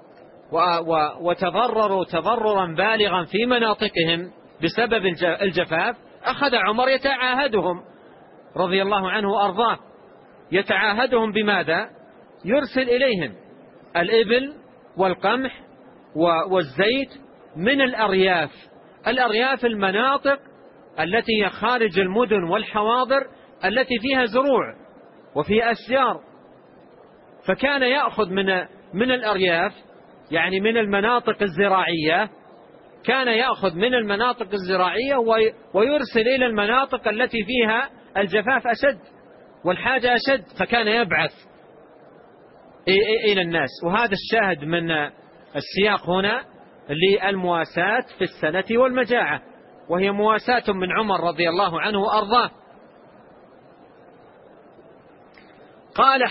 وتضرروا تضررا بالغا في مناطقهم بسبب الجفاف، أخذ عمر يتعاهدهم رضي الله عنه وأرضاه. يتعاهدهم بماذا؟ يرسل إليهم الإبل والقمح والزيت من الأرياف. الأرياف المناطق التي هي خارج المدن والحواضر التي فيها زروع وفيها أشجار. فكان يأخذ من الأرياف، يعني من المناطق الزراعية، كان يأخذ من المناطق الزراعية ويرسل إلى المناطق التي فيها الجفاف أشد والحاجة أشد، فكان يبعث إلى الناس. وهذا الشاهد من السياق هنا للمواساة في السنة والمجاعة، وهي مواساة من عمر رضي الله عنه وأرضاه. قال: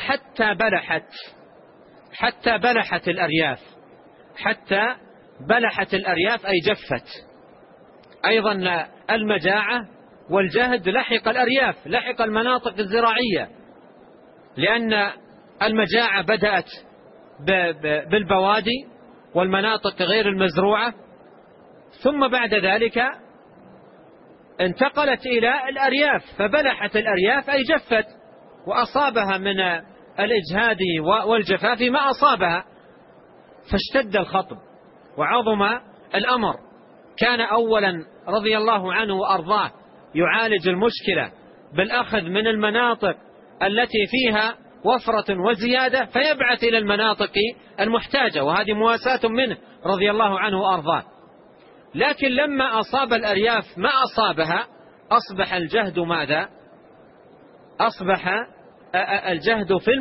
حتى بلحت الأرياف. حتى بلحت الأرياف أي جفت. أيضا المجاعة والجهد لحق الأرياف، لحق المناطق الزراعية، لأن المجاعة بدأت بالبوادي والمناطق غير المزروعة، ثم بعد ذلك انتقلت إلى الأرياف، فبلحت الأرياف أي جفت، وأصابها من الإجهاد والجفاف ما أصابها، فاشتد الخطب وعظم الأمر. كان أولا رضي الله عنه وأرضاه يعالج المشكلة بالأخذ من المناطق التي فيها وفرة وزيادة فيبعث إلى المناطق المحتاجة، وهذه مواساة منه رضي الله عنه وأرضاه. لكن لما أصاب الأرياف ما أصابها، أصبح الجهد ماذا؟ أصبح الجهد في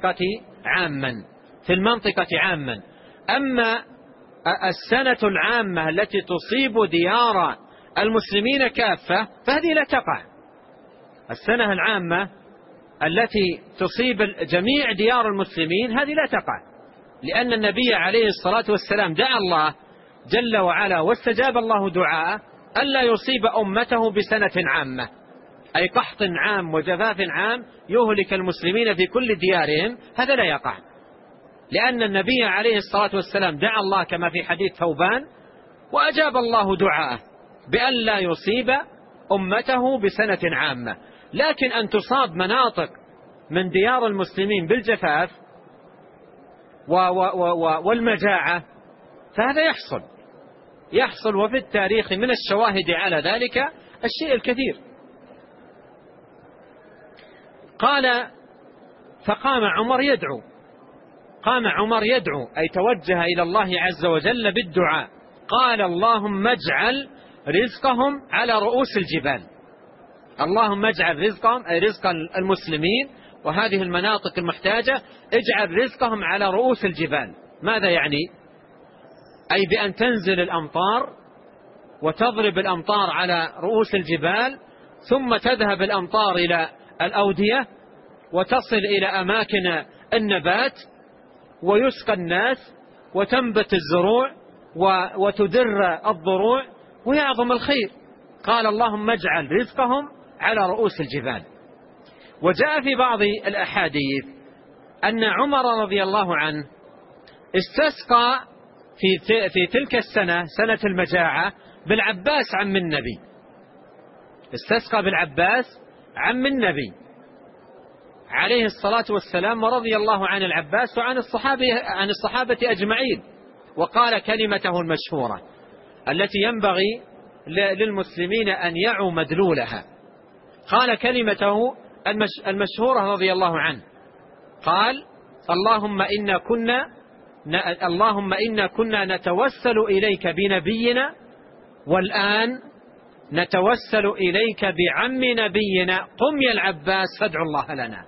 المنطقة عاما. أما السنة العامة التي تصيب ديار المسلمين كافة فهذه لا تقع. السنة العامة التي تصيب جميع ديار المسلمين هذه لا تقع، لأن النبي عليه الصلاة والسلام دعا الله جل وعلا واستجاب الله دعاءه ألا يصيب أمته بسنة عامة، أي قحط عام وجفاف عام يهلك المسلمين في كل ديارهم، هذا لا يقع، لأن النبي عليه الصلاة والسلام دعا الله كما في حديث ثوبان وأجاب الله دعاءه بأن لا يصيب أمته بسنة عامة. لكن أن تصاب مناطق من ديار المسلمين بالجفاف والمجاعة فهذا يحصل، وفي التاريخ من الشواهد على ذلك الشيء الكثير. قال: فقام عمر يدعو أي توجه إلى الله عز وجل بالدعاء. قال: اللهم اجعل رزقهم على رؤوس الجبال. اللهم اجعل رزقهم أي رزق المسلمين وهذه المناطق المحتاجة، اجعل رزقهم على رؤوس الجبال. ماذا يعني؟ أي بأن تنزل الأمطار وتضرب الأمطار على رؤوس الجبال، ثم تذهب الأمطار إلى الأودية وتصل إلى أماكن النبات ويسقى الناس وتنبت الزروع وتدر الضروع ويعظم الخير. قال: اللهم اجعل رزقهم على رؤوس الجبال. وجاء في بعض الأحاديث أن عمر رضي الله عنه استسقى في تلك السنة، سنة المجاعة، بالعباس عم النبي. استسقى بالعباس عم النبي عليه الصلاة والسلام ورضي الله عن العباس وعن الصحابة أجمعين، وقال كلمته المشهورة التي ينبغي للمسلمين أن يعوا مدلولها. قال كلمته المشهورة رضي الله عنه، قال: اللهم إنا كنا نتوسل إليك بنبينا، والآن نتوسل إليك بعم نبينا، قم يا العباس فادع الله لنا.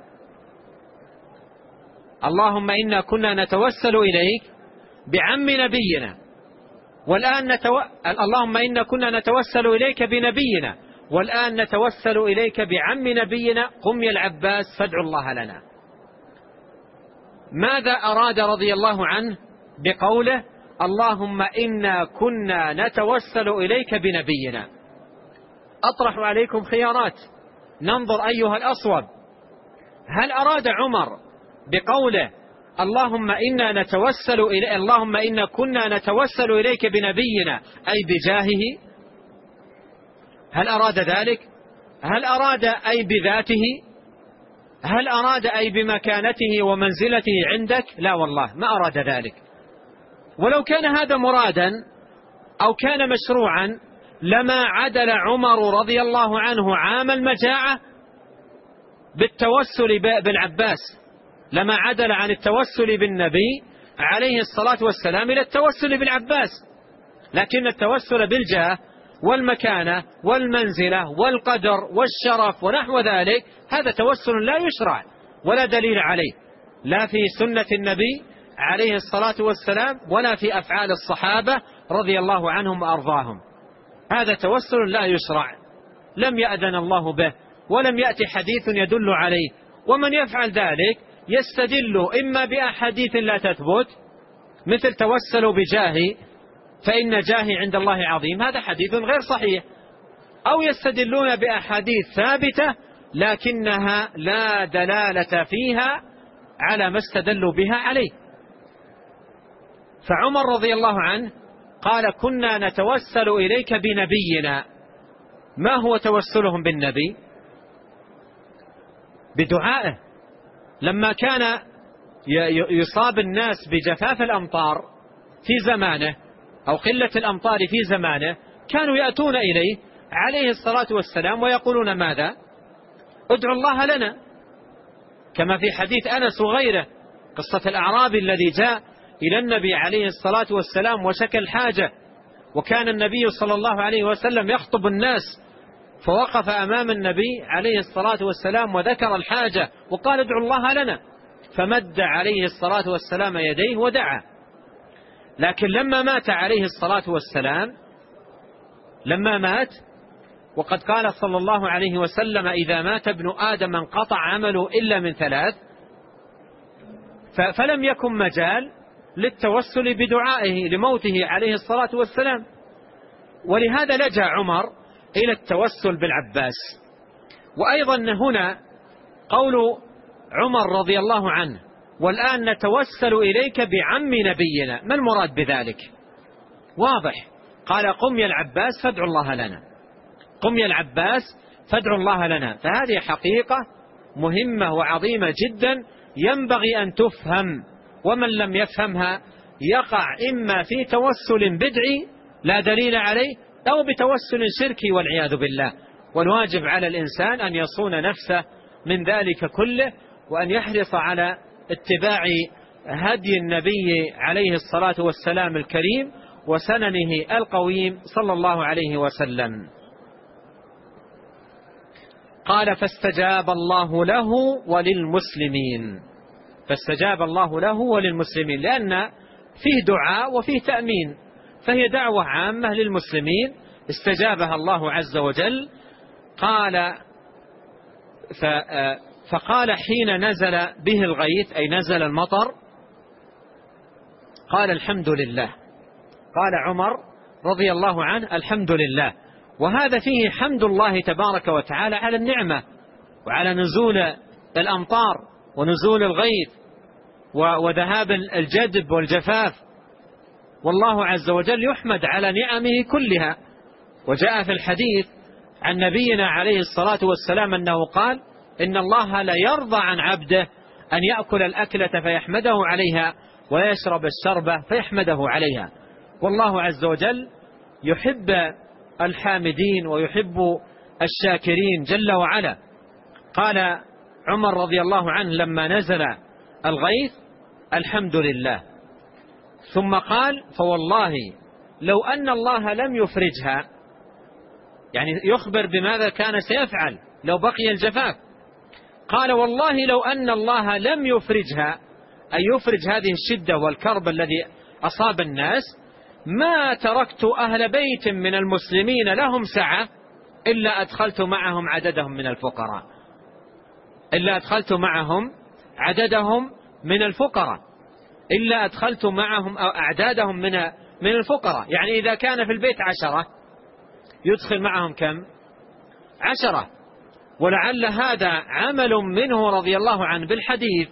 اللهم إنا كنا نتوسل إليك بعم نبينا، والآن اللهم إنا كنا نتوسل إليك بنبينا، والآن نتوسل إليك بعم نبينا، قم يا العباس فادع الله لنا. ماذا أراد رضي الله عنه بقوله اللهم إنا كنا نتوسل إليك بنبينا؟ أطرح عليكم خيارات، ننظر أيها الأصوب. هل أراد عمر بقوله اللهم إنا كنا نتوسل إليك بنبينا أي بجاهه؟ هل أراد ذلك؟ هل أراد أي بذاته؟ هل أراد أي بمكانته ومنزلته عندك؟ لا والله ما أراد ذلك. ولو كان هذا مرادا أو كان مشروعا لما عدل عمر رضي الله عنه عام المجاعة بالتوسل بالعباس، لما عدل عن التوسل بالنبي عليه الصلاة والسلام إلى التوسل بالعباس. لكن التوسل بالجاه والمكانة والمنزلة والقدر والشرف ونحو ذلك هذا توسل لا يشرع ولا دليل عليه، لا في سنة النبي عليه الصلاة والسلام ولا في أفعال الصحابة رضي الله عنهم وأرضاهم. هذا توسل لا يشرع، لم يأذن الله به ولم يأتي حديث يدل عليه. ومن يفعل ذلك يستدل إما بأحاديث لا تثبت مثل توسلوا بجاهي فإن جاهي عند الله عظيم، هذا حديث غير صحيح، أو يستدلون بأحاديث ثابتة لكنها لا دلالة فيها على ما استدلوا بها عليه. فعمر رضي الله عنه قال كنا نتوسل إليك بنبينا. ما هو توسلهم بالنبي؟ بدعائه. لما كان يصاب الناس بجفاف الأمطار في زمانه أو قلة الأمطار في زمانه كانوا يأتون إليه عليه الصلاة والسلام ويقولون ماذا؟ ادعوا الله لنا، كما في حديث أنس وغيره قصة الأعرابي الذي جاء إلى النبي عليه الصلاة والسلام وشكى الحاجة، وكان النبي صلى الله عليه وسلم يخطب الناس فوقف أمام النبي عليه الصلاة والسلام وذكر الحاجة وقال ادعوا الله لنا، فمد عليه الصلاة والسلام يديه ودعا. لكن لما مات عليه الصلاة والسلام، لما مات وقد قال صلى الله عليه وسلم إذا مات ابن آدم انقطع عمله إلا من ثلاث، فلم يكن مجال للتوسل بدعائه لموته عليه الصلاة والسلام. ولهذا لجأ عمر إلى التوسل بالعباس. وأيضا هنا قول عمر رضي الله عنه والآن نتوسل إليك بعم نبينا، ما المراد بذلك؟ واضح، قال قم يا العباس فادعوا الله لنا، قم يا العباس فادعوا الله لنا. فهذه حقيقة مهمة وعظيمة جدا ينبغي أن تفهم، ومن لم يفهمها يقع إما في توسل بدعي لا دليل عليه أو بتوسل شركي والعياذ بالله. والواجب على الإنسان أن يصون نفسه من ذلك كله، وأن يحرص على اتباع هدي النبي عليه الصلاة والسلام الكريم وسننه القويم صلى الله عليه وسلم. قال فاستجاب الله له وللمسلمين، فاستجاب الله له وللمسلمين، لأن فيه دعاء وفيه تأمين، فهي دعوة عامة للمسلمين استجابها الله عز وجل. فقال حين نزل به الغيث أي نزل المطر قال الحمد لله. قال عمر رضي الله عنه الحمد لله، وهذا فيه حمد الله تبارك وتعالى على النعمة وعلى نزول الأمطار ونزول الغيث وذهاب الجدب والجفاف، والله عز وجل يحمد على نعمه كلها. وجاء في الحديث عن نبينا عليه الصلاة والسلام أنه قال إن الله لا يرضى عن عبده أن يأكل الأكلة فيحمده عليها ويشرب الشربة فيحمده عليها. والله عز وجل يحب الحامدين ويحب الشاكرين جل وعلا. قال عمر رضي الله عنه لما نزل الغيث: الحمد لله. ثم قال: فوالله لو أن الله لم يفرجها، يعني يخبر بماذا كان سيفعل لو بقي الجفاف. قال: والله لو أن الله لم يفرجها، أي يفرج هذه الشدة والكرب الذي أصاب الناس، ما تركت أهل بيت من المسلمين لهم سعة إلا أدخلت معهم عددهم من الفقراء، إلا أدخلت معهم عددهم من الفقراء، إلا أدخلت معهم أعدادهم من الفقراء. يعني إذا كان في البيت 10 يدخل معهم كم؟ 10. ولعل هذا عمل منه رضي الله عنه بالحديث: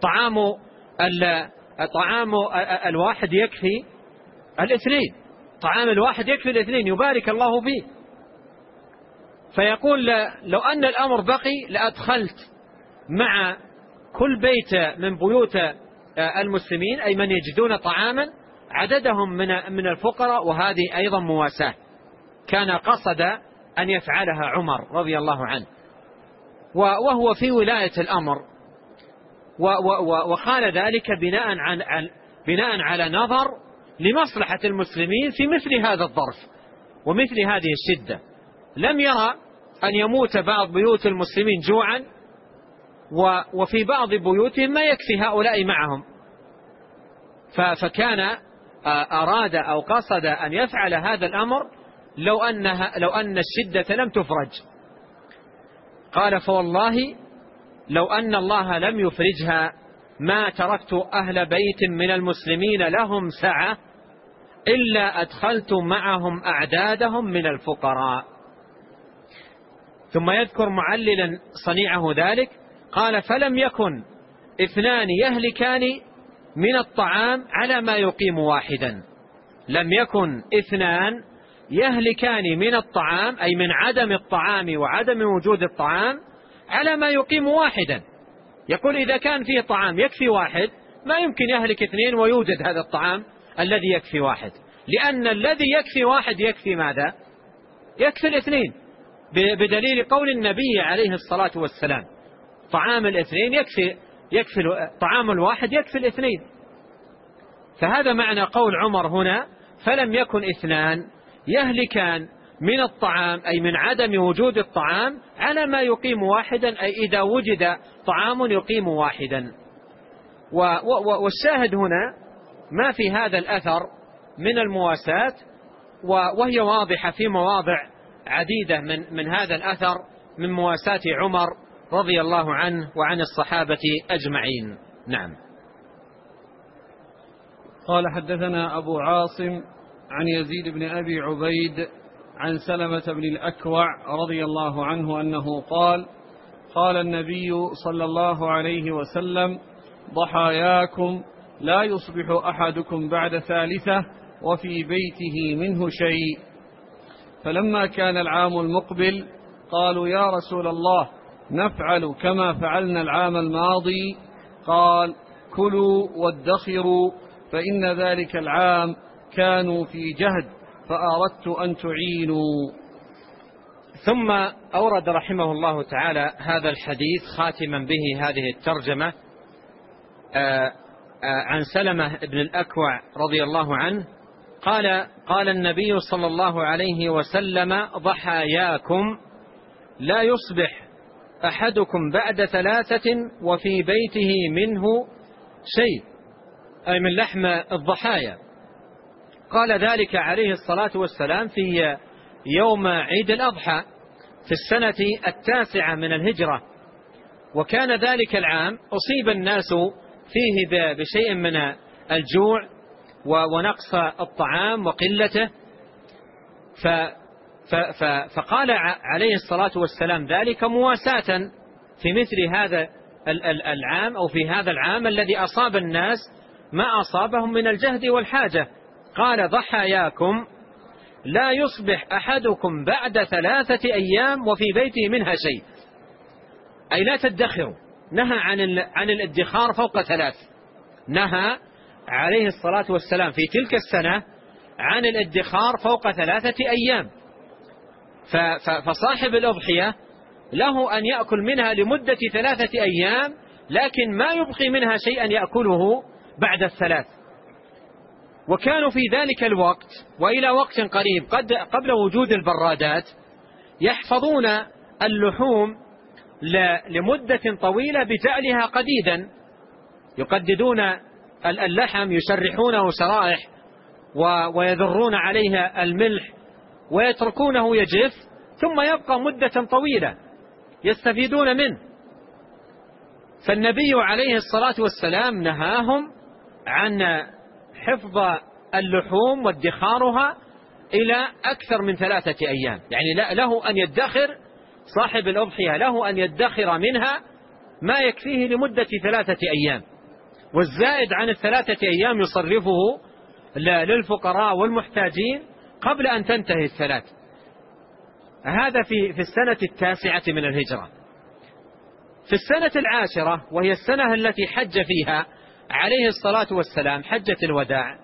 طعام الواحد يكفي الاثنين، طعام الواحد يكفي الاثنين، يبارك الله فيه. فيقول: لو أن الأمر بقي لأدخلت مع كل بيت من بيوت المسلمين، أي من يجدون طعاما، عددهم من الفقراء. وهذه أيضا مواساة كان قصد أن يفعلها عمر رضي الله عنه، وهو في ولاية الأمر، وقال ذلك بناء على نظر لمصلحة المسلمين في مثل هذا الظرف ومثل هذه الشدة. لم يرى أن يموت بعض بيوت المسلمين جوعا وفي بعض بيوتهم ما يكفي هؤلاء معهم، فكان أراد أو قصد أن يفعل هذا الأمر لو أن الشدة لم تفرج. قال: فوالله لو أن الله لم يفرجها ما تركت أهل بيت من المسلمين لهم سعة إلا أدخلت معهم أعدادهم من الفقراء. ثم يذكر معللا صنيعه ذلك، قال: فلم يكن 2 يهلكان من الطعام على ما يقيم واحدا. لم يكن 2 يهلكان من الطعام، أي من عدم الطعام وعدم وجود الطعام، على ما يقيم واحدا. يقول إذا كان فيه طعام يكفي واحد، ما يمكن يهلك 2 ويوجد هذا الطعام الذي يكفي واحد، لأن الذي يكفي واحد يكفي ماذا؟ يكفي 2، بدليل قول النبي عليه الصلاة والسلام: طعام 2 يكفي طعام الواحد يكفي 2. فهذا معنى قول عمر هنا: فلم يكن 2 يهلكان من الطعام، أي من عدم وجود الطعام، على ما يقيم واحدا، أي إذا وجد طعام يقيم واحدا. والشاهد هنا ما في هذا الأثر من المواساة، وهي واضحة في مواضع عديدة من هذا الأثر من مواساة عمر رضي الله عنه وعن الصحابة أجمعين. نعم. قال: حدثنا أبو عاصم عن يزيد بن أبي عبيد عن سلمة بن الأكوع رضي الله عنه أنه قال: قال النبي صلى الله عليه وسلم: ضحاياكم لا يصبح أحدكم بعد 3 وفي بيته منه شيء. فلما كان العام المقبل قالوا: يا رسول الله، نفعل كما فعلنا العام الماضي؟ قال: كلوا وادخروا، فإن ذلك العام كانوا في جهد فأردت أن تعينوا. ثم أورد رحمه الله تعالى هذا الحديث خاتما به هذه الترجمة عن سلمة بن الأكوع رضي الله عنه قال: قال النبي صلى الله عليه وسلم: ضحاياكم لا يصبح أحدكم بعد 3 وفي بيته منه شيء، أي من لحم الضحايا. قال ذلك عليه الصلاة والسلام في يوم عيد الأضحى في السنة 9 من الهجرة، وكان ذلك العام أصيب الناس فيه بشيء من الجوع ونقص الطعام وقلته، فقال عليه الصلاة والسلام ذلك مواساة في مثل هذا العام أو في هذا العام الذي أصاب الناس ما أصابهم من الجهد والحاجة. قال: ضحاياكم لا يصبح أحدكم بعد 3 أيام وفي بيته منها شيء، أي لا تدخروا، نهى عن الادخار فوق 3. نهى عليه الصلاة والسلام في تلك السنة عن الادخار فوق 3 أيام. فصاحب الأضحية له أن يأكل منها لمدة 3 أيام، لكن ما يبقي منها شيئا يأكله بعد 3. وكانوا في ذلك الوقت وإلى وقت قريب قبل وجود البرادات يحفظون اللحوم لمدة طويلة بجعلها قديدا، يقددون اللحم، يشرحونه شرائح ويذرون عليها الملح ويتركونه يجف، ثم يبقى مدة طويلة يستفيدون منه. فالنبي عليه الصلاة والسلام نهاهم عن حفظ اللحوم وادخارها إلى أكثر من 3 أيام. يعني له أن يدخر، صاحب الأضحية له أن يدخر منها ما يكفيه لمدة 3 أيام، والزائد عن 3 أيام يصرفه للفقراء والمحتاجين قبل أن تنتهي 3. هذا في السنة 9 من الهجرة. في السنة 10 وهي السنة التي حج فيها عليه الصلاة والسلام، حجة الوداع،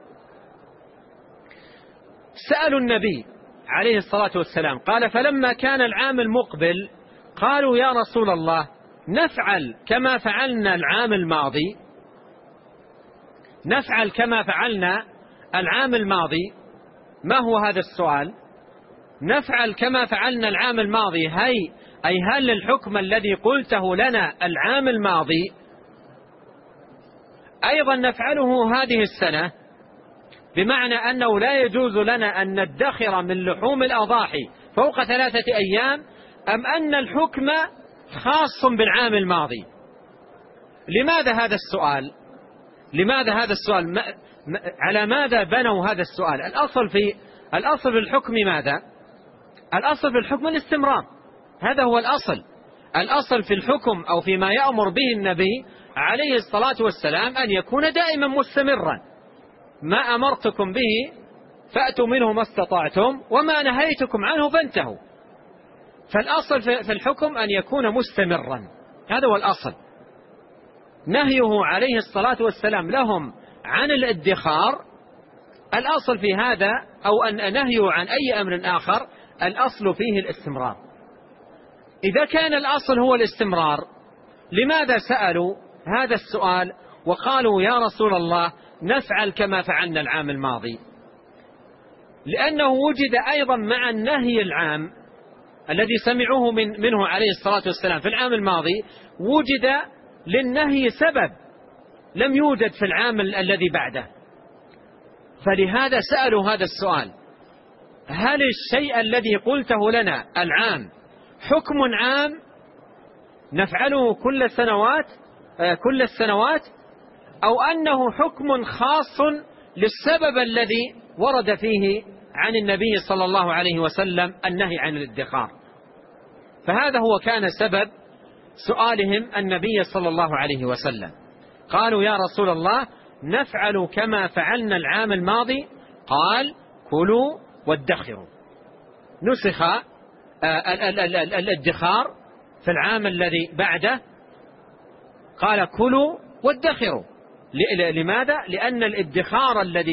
سألوا النبي عليه الصلاة والسلام، قال: فلما كان العام المقبل قالوا يا رسول الله نفعل كما فعلنا العام الماضي. نفعل كما فعلنا العام الماضي، ما هو هذا السؤال؟ نفعل كما فعلنا العام الماضي أي هل الحكم الذي قلته لنا العام الماضي أيضا نفعله هذه السنة، بمعنى أنه لا يجوز لنا أن ندخر من لحوم الأضاحي فوق 3 أيام، أم أن الحكم خاص بالعام الماضي؟ لماذا هذا السؤال؟ لماذا هذا السؤال؟ على ماذا بنوا هذا السؤال؟ الأصل في الحكم ماذا؟ الأصل في الحكم الاستمرار، هذا هو الأصل. الأصل في الحكم أو فيما يأمر به النبي عليه الصلاة والسلام أن يكون دائما مستمرا. ما أمرتكم به فأتوا منه ما استطعتم وما نهيتكم عنه فانتهوا. فالأصل في الحكم أن يكون مستمرا، هذا هو الأصل. نهيه عليه الصلاة والسلام لهم عن الادخار، الأصل في هذا، أو أن نهيه عن أي أمر آخر، الأصل فيه الاستمرار. إذا كان الأصل هو الاستمرار، لماذا سألوا هذا السؤال وقالوا يا رسول الله نفعل كما فعلنا العام الماضي؟ لأنه وجد أيضا مع النهي العام الذي سمعوه منه عليه الصلاة والسلام في العام الماضي، وجد للنهي سبب لم يوجد في العام الذي بعده. فلهذا سألوا هذا السؤال: هل الشيء الذي قلته لنا العام حكم عام نفعله كل السنوات، أو أنه حكم خاص للسبب الذي ورد فيه عن النبي صلى الله عليه وسلم النهي عن الادخار؟ فهذا هو كان سبب سؤالهم النبي صلى الله عليه وسلم. قالوا يا رسول الله نفعل كما فعلنا العام الماضي، قال: كلوا وادخروا. نسخ الادخار في العام الذي بعده، قال: كلوا وادخروا. لماذا؟ لأن الادخار الذي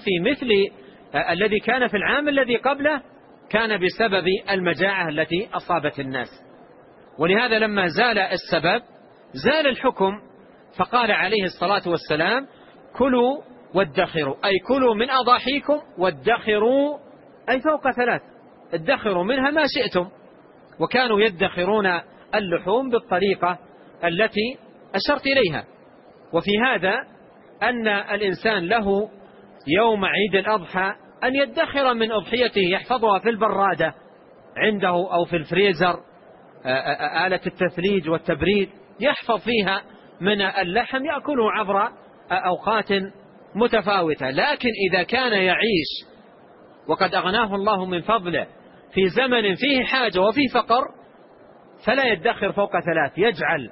كان في العام الذي قبله كان بسبب المجاعة التي أصابت الناس، ولهذا لما زال السبب زال الحكم، فقال عليه الصلاة والسلام: كلوا وادخروا، أي كلوا من أضاحيكم وادخروا، أي فوق 3، ادخروا منها ما شئتم. وكانوا يدخرون اللحوم بالطريقة التي أشرت إليها. وفي هذا أن الإنسان له يوم عيد الأضحى أن يدخر من أضحيته، يحفظها في البرادة عنده أو في الفريزر، آلة التثليج والتبريد، يحفظ فيها من اللحم يأكله عبر أوقات متفاوتة. لكن إذا كان يعيش وقد أغناه الله من فضله في زمن فيه حاجة وفيه فقر، فلا يدخر فوق 3، يجعل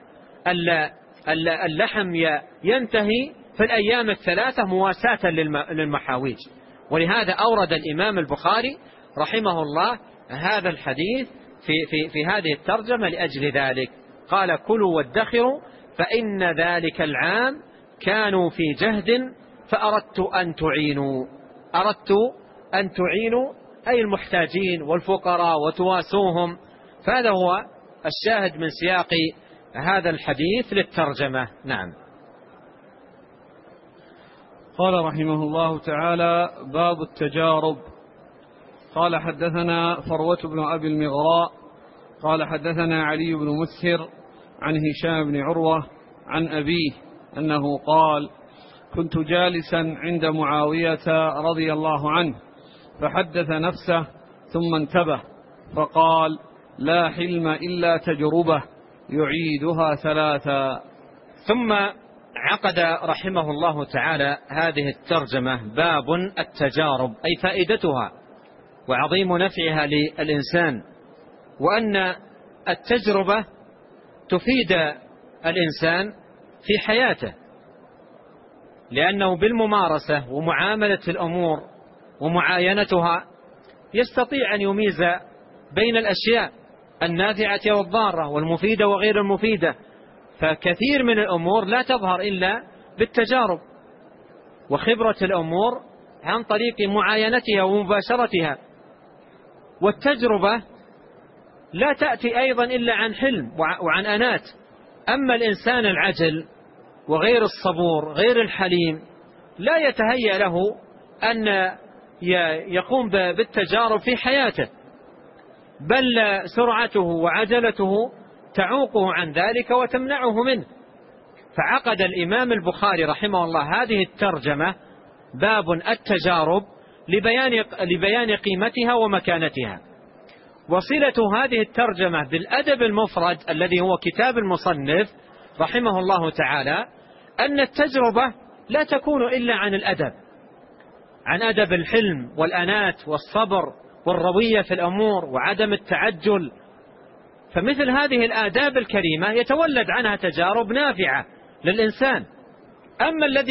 اللحم ينتهي في الأيام 3 مواساة للمحاويج. ولهذا أورد الإمام البخاري رحمه الله هذا الحديث في هذه الترجمة لأجل ذلك. قال كلوا وادخروا فإن ذلك العام كانوا في جهد فأردت أن تعينوا أي المحتاجين والفقراء وتواسوهم. فهذا هو الشاهد من سياق هذا الحديث للترجمة. نعم. قال رحمه الله تعالى: باب التجارب. قال حدثنا فروة بن أبي المغراء قال حدثنا علي بن مسهر عن هشام بن عروة عن أبيه أنه قال: كنت جالسا عند معاوية رضي الله عنه فحدث نفسه ثم انتبه فقال: لا حلم إلا تجربة يعيدها ثلاثا. ثم عقد رحمه الله تعالى هذه الترجمة: باب التجارب، أي فائدتها وعظيم نفعها للإنسان، وأن التجربة تفيد الإنسان في حياته، لأنه بالممارسة ومعاملة الأمور ومعاينتها يستطيع أن يميز بين الأشياء النافعة والضارة والمفيدة وغير المفيدة. فكثير من الأمور لا تظهر إلا بالتجارب وخبرة الأمور عن طريق معاينتها ومباشرتها. والتجربة لا تأتي أيضا إلا عن حلم وعن أنات. أما الإنسان العجل وغير الصبور غير الحليم لا يتهيأ له أن يقوم بالتجارب في حياته، بل سرعته وعجلته تعوقه عن ذلك وتمنعه منه. فعقد الإمام البخاري رحمه الله هذه الترجمة: باب التجارب، لبيان قيمتها ومكانتها. وصلة هذه الترجمة بالأدب المفرد الذي هو كتاب المصنف رحمه الله تعالى أن التجربة لا تكون إلا عن الأدب، عن أدب الحلم والأنات والصبر والروية في الأمور وعدم التعجل. فمثل هذه الآداب الكريمة يتولد عنها تجارب نافعة للإنسان. أما الذي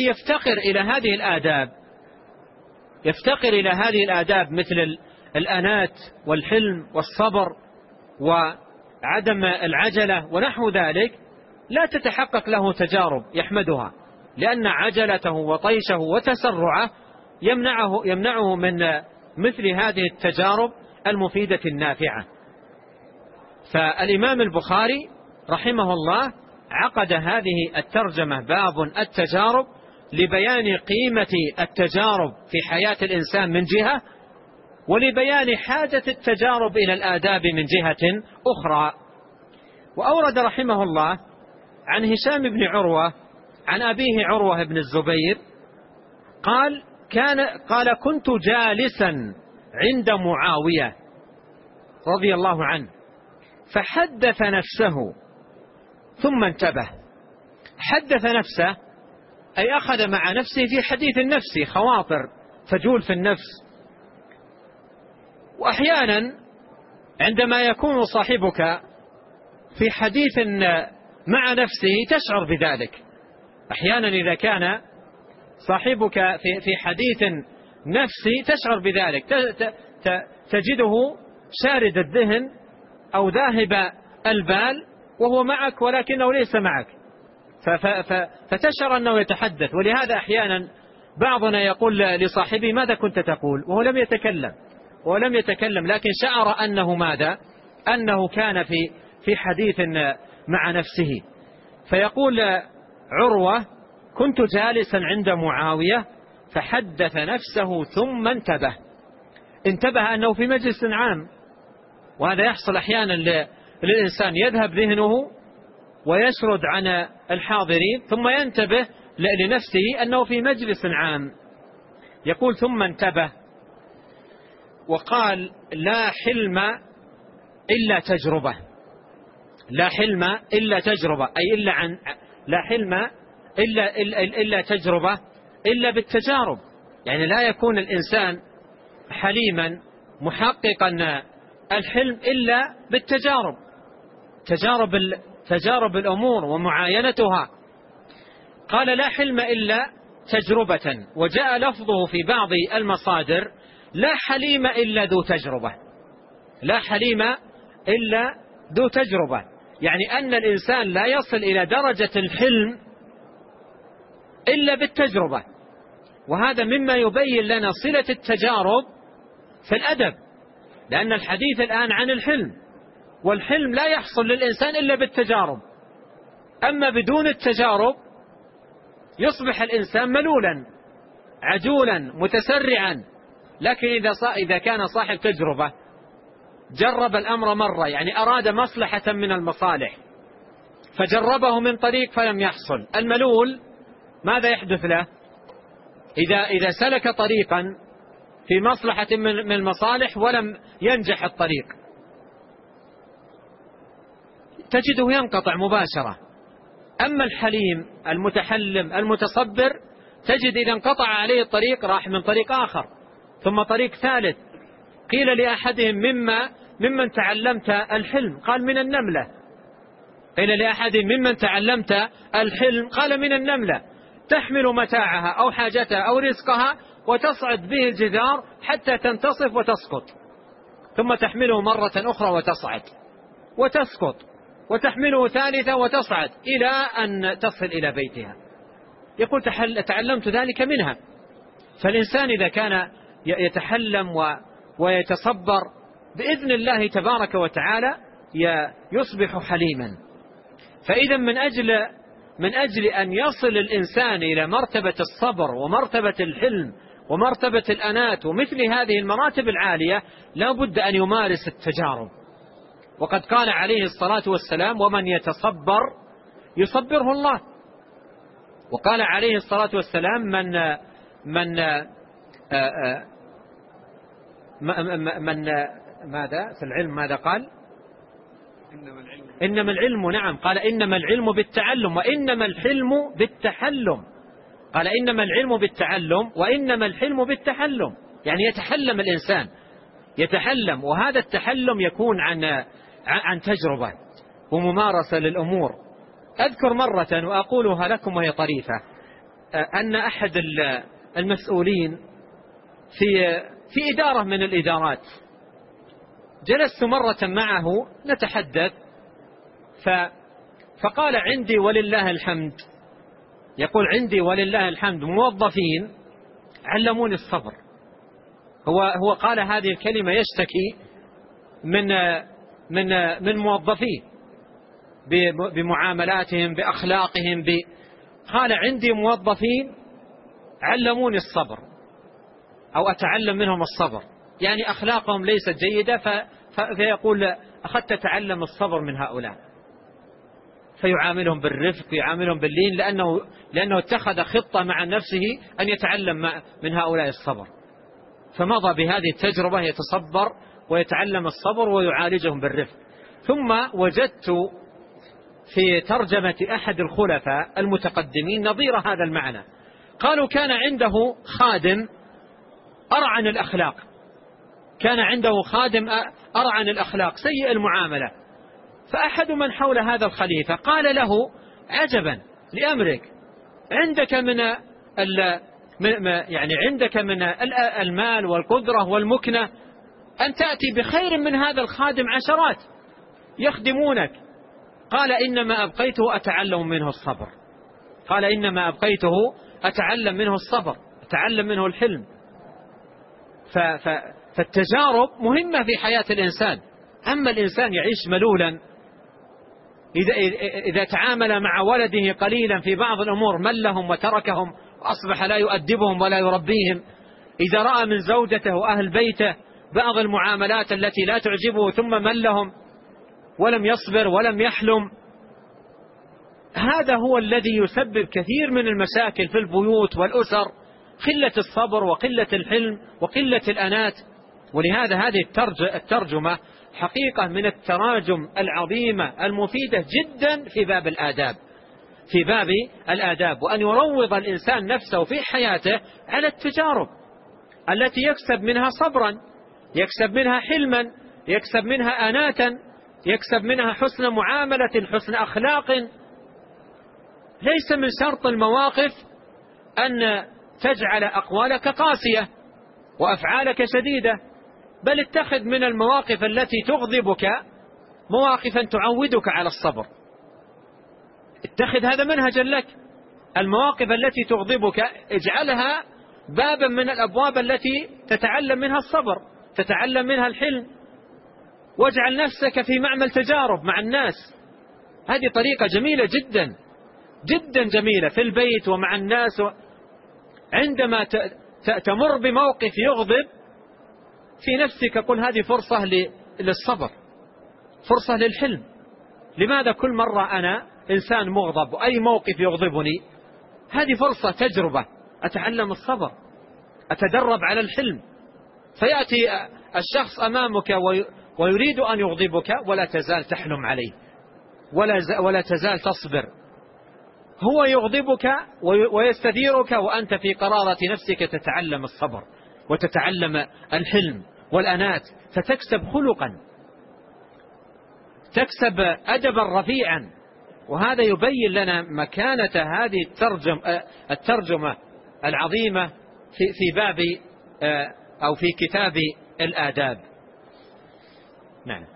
يفتقر إلى هذه الآداب مثل الأنات والحلم والصبر وعدم العجلة ونحو ذلك لا تتحقق له تجارب يحمدها، لأن عجلته وطيشه وتسرعه يمنعه من مثل هذه التجارب المفيدة النافعة. فالإمام البخاري رحمه الله عقد هذه الترجمة: باب التجارب، لبيان قيمة التجارب في حياة الإنسان من جهة، ولبيان حاجة التجارب إلى الآداب من جهة أخرى. وأورد رحمه الله عن هشام بن عروة عن أبيه عروة بن الزبير قال: كنت جالسا عند معاوية رضي الله عنه فحدث نفسه ثم انتبه. حدث نفسه أي أخذ مع نفسه في حديث النفس، خواطر تجول في النفس. وأحيانا عندما يكون صاحبك في حديث مع نفسه تشعر بذلك. أحيانا إذا كان صاحبك في حديث نفسي تشعر بذلك، تجده شارد الذهن أو ذاهب البال وهو معك ولكنه ليس معك، فتشعر أنه يتحدث. ولهذا أحيانا بعضنا يقول لصاحبه: ماذا كنت تقول؟ وهو لم يتكلم لكن شعر أنه ماذا؟ أنه كان في حديث مع نفسه. فيقول عروة: كنت جالسا عند معاوية فحدث نفسه ثم انتبه أنه في مجلس عام. وهذا يحصل أحيانا للإنسان، يذهب ذهنه ويسرد عن الحاضرين ثم ينتبه لنفسه أنه في مجلس عام. يقول: ثم انتبه وقال: لا حلم إلا تجربة. لا حلم إلا تجربة، أي لا حلم إلا تجربة، إلا بالتجارب. يعني لا يكون الإنسان حليما محققا الحلم إلا بالتجارب، تجارب الأمور ومعاينتها. قال: لا حلم إلا تجربة. وجاء لفظه في بعض المصادر: لا حليم إلا ذو تجربة. لا حليم إلا ذو تجربة، يعني أن الإنسان لا يصل إلى درجة الحلم إلا بالتجربة، وهذا مما يبين لنا صلة التجارب في الأدب، لأن الحديث الآن عن الحلم، والحلم لا يحصل للإنسان إلا بالتجارب، أما بدون التجارب يصبح الإنسان ملولا عجولا متسرعا. لكن إذا كان صاحب تجربة جرب الأمر مرة، يعني أراد مصلحة من المصالح فجربه من طريق فلم يحصل، الملول ماذا يحدث له؟ إذا سلك طريقا في مصلحة من المصالح ولم ينجح الطريق تجده ينقطع مباشرة. أما الحليم المتحلم المتصبر تجد إذا انقطع عليه الطريق راح من طريق آخر ثم طريق ثالث. قيل لأحدهم ممن تعلمت الحلم؟ قال من النملة. قيل لأحدهم ممن تعلمت الحلم؟ قال من النملة، تحمل متاعها أو حاجتها أو رزقها وتصعد به الجدار حتى تنتصف وتسقط، ثم تحمله مرة أخرى وتصعد وتسقط، وتحمله ثالثة وتصعد إلى أن تصل إلى بيتها. يقول تعلمت ذلك منها. فالإنسان إذا كان يتحلم ويتصبر بإذن الله تبارك وتعالى يصبح حليما. فإذا من أجل أن يصل الإنسان إلى مرتبة الصبر ومرتبة الحلم ومرتبة الأنات ومثل هذه المراتب العالية لا بد أن يمارس التجارب. وقد قال عليه الصلاة والسلام: ومن يتصبر يصبره الله. وقال عليه الصلاة والسلام: من ماذا في العلم ماذا قال؟ إنما العلم، نعم، قال إنما العلم بالتعلم وإنما الحلم بالتحلم. قال إنما العلم بالتعلم وإنما الحلم بالتحلم، يعني يتحلم الإنسان، يتحلم، وهذا التحلم يكون عن تجربة وممارسة للأمور. أذكر مرة وأقولها لكم وهي طريفة، أن أحد المسؤولين في إدارة من الإدارات جلست مرة معه نتحدث، فقال: عندي ولله الحمد، يقول: عندي ولله الحمد موظفين علموني الصبر. هو قال هذه الكلمة يشتكي من موظفيه بمعاملاتهم بأخلاقهم قال: عندي موظفين علموني الصبر أو أتعلم منهم الصبر، يعني أخلاقهم ليست جيدة، فيقول: أخذت أتعلم الصبر من هؤلاء، فيعاملهم بالرفق، يعاملهم باللين، لأنه اتخذ خطة مع نفسه أن يتعلم من هؤلاء الصبر، فمضى بهذه التجربة يتصبر ويتعلم الصبر ويعالجهم بالرفق. ثم وجدت في ترجمة أحد الخلفاء المتقدمين نظير هذا المعنى. قالوا: كان عنده خادم أرعن الأخلاق، كان عنده خادم أرعن الأخلاق سيء المعاملة، فأحد من حول هذا الخليفة قال له: عجبا لأمرك، عندك عندك من المال والقدرة والمكنة أن تأتي بخير من هذا الخادم عشرات يخدمونك. قال: إنما أبقيته أتعلم منه الصبر. قال: إنما أبقيته أتعلم منه الصبر، أتعلم منه الحلم. فالتجارب مهمة في حياة الإنسان. أما الإنسان يعيش ملولا، إذا تعامل مع ولده قليلا في بعض الأمور ملهم وتركهم وأصبح لا يؤدبهم ولا يربيهم، إذا رأى من زوجته وأهل بيته بعض المعاملات التي لا تعجبه ثم ملهم ولم يصبر ولم يحلم، هذا هو الذي يسبب كثير من المشاكل في البيوت والأسر، قلة الصبر وقلة الحلم وقلة الأنات. ولهذا هذه الترجمة حقيقة من التراجم العظيمة المفيدة جدا في باب الآداب، وأن يروض الإنسان نفسه في حياته على التجارب التي يكسب منها صبرا، يكسب منها حلما، يكسب منها أناتا، يكسب منها حسن معاملة، حسن أخلاق. ليس من شرط المواقف أن تجعل أقوالك قاسية وأفعالك شديدة، بل اتخذ من المواقف التي تغضبك مواقفا تعودك على الصبر، اتخذ هذا منهجا لك. المواقف التي تغضبك اجعلها بابا من الأبواب التي تتعلم منها الصبر، تتعلم منها الحلم، واجعل نفسك في معمل تجارب مع الناس. هذه طريقة جميلة جدا جدا جميلة في البيت ومع الناس. عندما تمر بموقف يغضب في نفسك قل هذه فرصة للصبر، فرصة للحلم. لماذا كل مرة أنا إنسان مغضب وأي موقف يغضبني؟ هذه فرصة تجربة أتعلم الصبر، أتدرب على الحلم. فيأتي الشخص أمامك ويريد أن يغضبك ولا تزال تحلم عليه، ولا تزال تصبر. هو يغضبك ويستثيرك وأنت في قرارة نفسك تتعلم الصبر وتتعلم الحلم والأنات، فتكسب خلقا، تكسب أدبا رفيعا. وهذا يبين لنا مكانة هذه الترجمة العظيمة في باب أو في كتاب الآداب. نعم.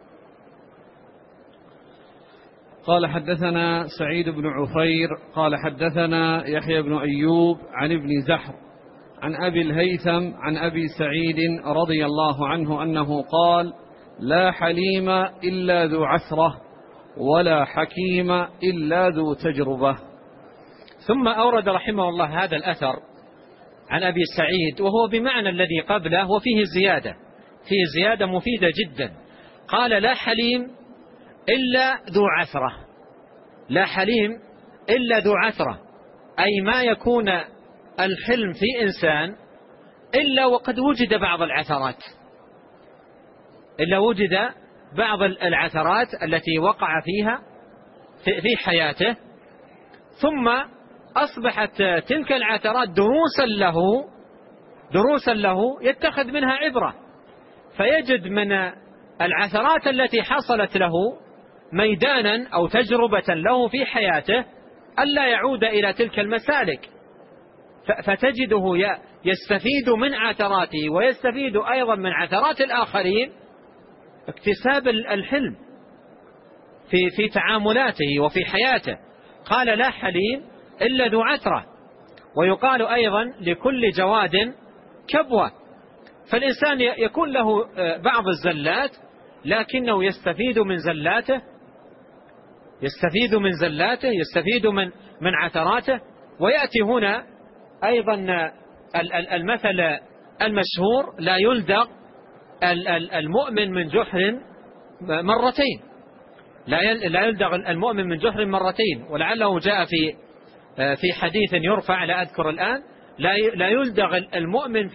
قال حدثنا سعيد بن عفير قال حدثنا يحيى بن أيوب عن ابن زحر عن أبي الهيثم عن أبي سعيد رضي الله عنه أنه قال: لا حليم إلا ذو عسرة ولا حكيم إلا ذو تجربة. ثم أورد رحمه الله هذا الأثر عن أبي سعيد وهو بمعنى الذي قبله وفيه زيادة، فيه زيادة مفيدة جدا. قال: لا حليم إلا ذو عثرة. لا حليم إلا ذو عثرة، أي ما يكون الحلم في إنسان إلا وقد وجد بعض العثرات، إلا وجد بعض العثرات التي وقع فيها في حياته، ثم أصبحت تلك العثرات دروسا له يتخذ منها عبرة، فيجد من العثرات التي حصلت له ميدانا أو تجربة له في حياته ألا يعود إلى تلك المسالك، فتجده يستفيد من عثراته ويستفيد أيضا من عثرات الآخرين، اكتساب الحلم في تعاملاته وفي حياته. قال: لا حليم إلا ذو عثرة. ويقال أيضا: لكل جواد كبوة. فالإنسان يكون له بعض الزلات لكنه يستفيد من زلاته، يستفيد من عثراته. ويأتي هنا أيضا المثل المشهور: لا يلدغ المؤمن من جحر مرتين. لا يلدغ المؤمن من جحر مرتين. ولعله جاء في حديث يرفع لا أذكر الآن: لا يلدغ المؤمن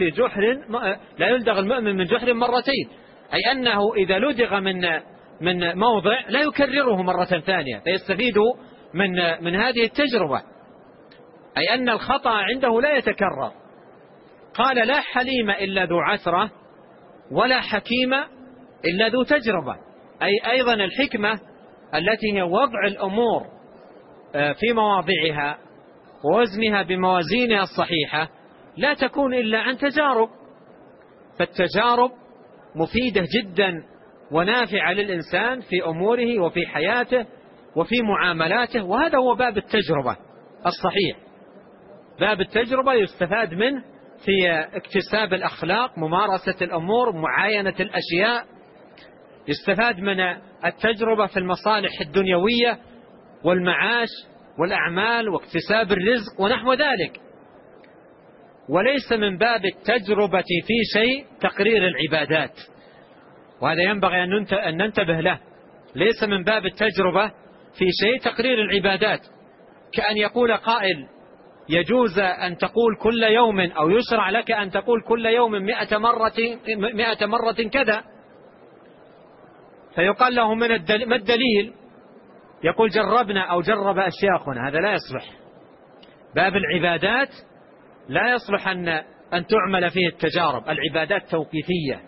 من جحر مرتين، أي أنه إذا لدغ من موضع لا يكرره مرة ثانية، فيستفيد من هذه التجربة، أي أن الخطأ عنده لا يتكرر. قال: لا حليم إلا ذو عثرة ولا حكيم إلا ذو تجربة، أي أيضا الحكمة التي هي وضع الأمور في مواضعها ووزنها بموازينها الصحيحة لا تكون إلا عن تجارب. فالتجارب مفيدة جدا ونافعة للإنسان في أموره وفي حياته وفي معاملاته. وهذا هو باب التجربة الصحيح، باب التجربة يستفاد منه في اكتساب الأخلاق، ممارسة الأمور، معاينة الأشياء. يستفاد من التجربة في المصالح الدنيوية والمعاش والأعمال واكتساب الرزق ونحو ذلك. وليس من باب التجربة في شيء تقرير العبادات، وهذا ينبغي أن ننتبه له. ليس من باب التجربة في شيء تقرير العبادات، كأن يقول قائل: يجوز أن تقول كل يوم، أو يشرع لك أن تقول كل يوم 100 مرة كذا، فيقال له ما الدليل؟ يقول: جربنا أو جرب أشياخنا. هذا لا يصلح. باب العبادات لا يصلح أن تعمل فيه التجارب. العبادات توقيفية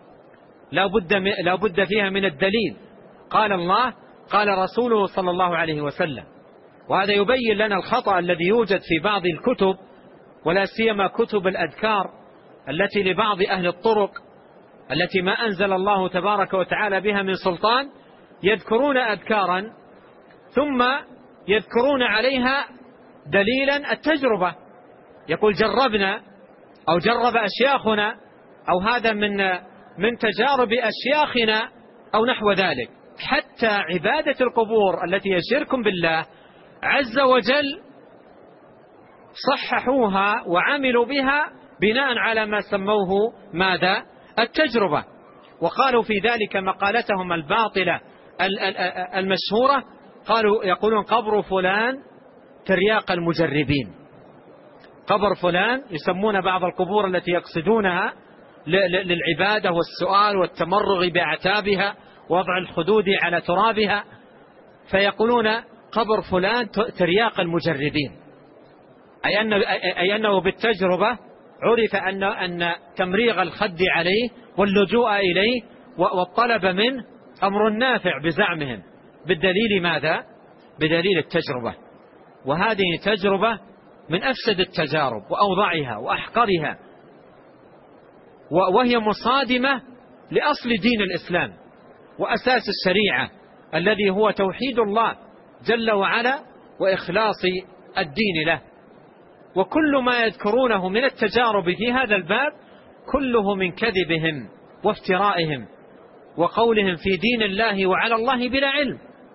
لا بد فيها من الدليل، قال الله قال رسوله صلى الله عليه وسلم. وهذا يبين لنا الخطأ الذي يوجد في بعض الكتب، ولا سيما كتب الأذكار التي لبعض أهل الطرق التي ما أنزل الله تبارك وتعالى بها من سلطان، يذكرون أذكارا ثم يذكرون عليها دليلا التجربة، يقول جربنا أو جرب أشياخنا أو هذا من تجارب أشياخنا أو نحو ذلك. حتى عبادة القبور التي هي شرك بالله عز وجل صححوها وعملوا بها بناء على ما سموه ماذا؟ التجربة. وقالوا في ذلك مقالتهم الباطلة المشهورة، قالوا يقولون قبر فلان ترياق المجربين. قبر فلان، يسمون بعض القبور التي يقصدونها للعبادة والسؤال والتمرغ بأعتابها ووضع الخدود على ترابها، فيقولون قبر فلان ترياق المجربين، أي أنه بالتجربة عرف أن تمريغ الخد عليه واللجوء إليه والطلب منه أمر نافع بزعمهم، بالدليل ماذا؟ بدليل التجربة. وهذه تجربة من أفسد التجارب وأوضعها وأحقرها، وهي مصادمة لأصل دين الإسلام وأساس الشريعة الذي هو توحيد الله جل وعلا وإخلاص الدين له. وكل ما يذكرونه من التجارب في هذا الباب كله من كذبهم وافترائهم وقولهم في دين الله وعلى الله بلا علم،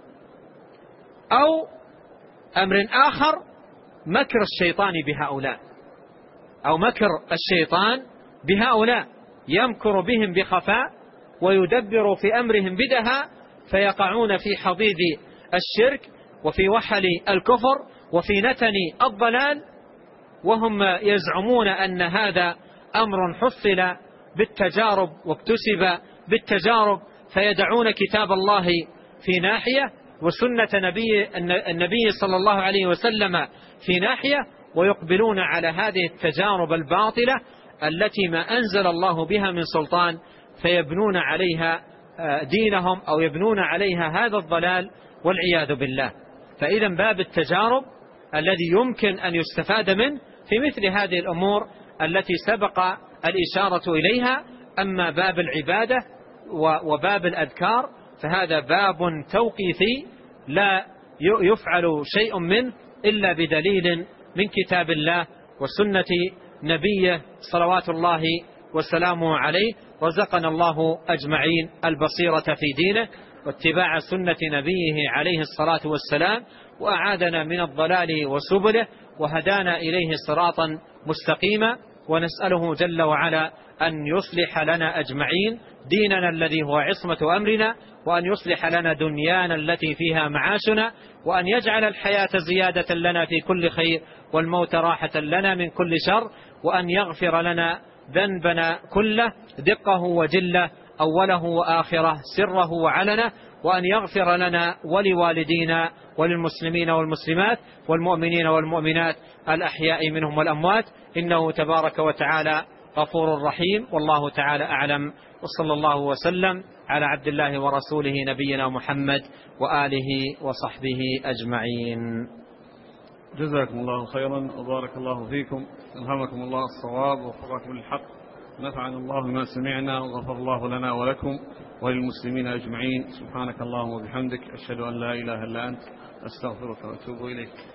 أو أمر آخر مكر الشيطان بهؤلاء، أو مكر الشيطان بهؤلاء يمكر بهم بخفاء ويدبر في أمرهم بدها، فيقعون في حضيض الشرك وفي وحل الكفر وفي نتن الضلال، وهم يزعمون أن هذا أمر حصل بالتجارب واكتسب بالتجارب، فيدعون كتاب الله في ناحية وسنة النبي صلى الله عليه وسلم في ناحية، ويقبلون على هذه التجارب الباطلة التي ما أنزل الله بها من سلطان، فيبنون عليها دينهم أو يبنون عليها هذا الضلال والعياذ بالله. فإذا باب التجارب الذي يمكن أن يستفاد منه في مثل هذه الأمور التي سبق الإشارة إليها. أما باب العبادة وباب الأذكار فهذا باب توقيفي لا يفعل شيء منه إلا بدليل من كتاب الله وسنة نبيه صلوات الله وسلامه عليه. رزقنا الله أجمعين البصيرة في دينه واتباع سنة نبيه عليه الصلاة والسلام، وأعادنا من الضلال وسبله وهدانا إليه صراطا مستقيما. ونسأله جل وعلا أن يصلح لنا أجمعين ديننا الذي هو عصمة أمرنا، وأن يصلح لنا دنيانا التي فيها معاشنا، وأن يجعل الحياة زيادة لنا في كل خير والموت راحة لنا من كل شر، وأن يغفر لنا ذنبنا كله دقه وجله أوله وآخره سره وعلنه، وأن يغفر لنا ولوالدينا وللمسلمين والمسلمات والمؤمنين والمؤمنات الأحياء منهم والأموات، إنه تبارك وتعالى غفور رحيم. والله تعالى أعلم، وصلى الله وسلم على عبد الله ورسوله نبينا محمد وآله وصحبه أجمعين. جزاكم الله خيرا وبارك الله فيكم، ألهمكم الله الصواب ووفقكم للحق، نفعنا الله بما سمعنا وغفر الله لنا ولكم وللمسلمين أجمعين. سبحانك اللهم وبحمدك، أشهد أن لا إله إلا أنت، أستغفرك وأتوب إليك.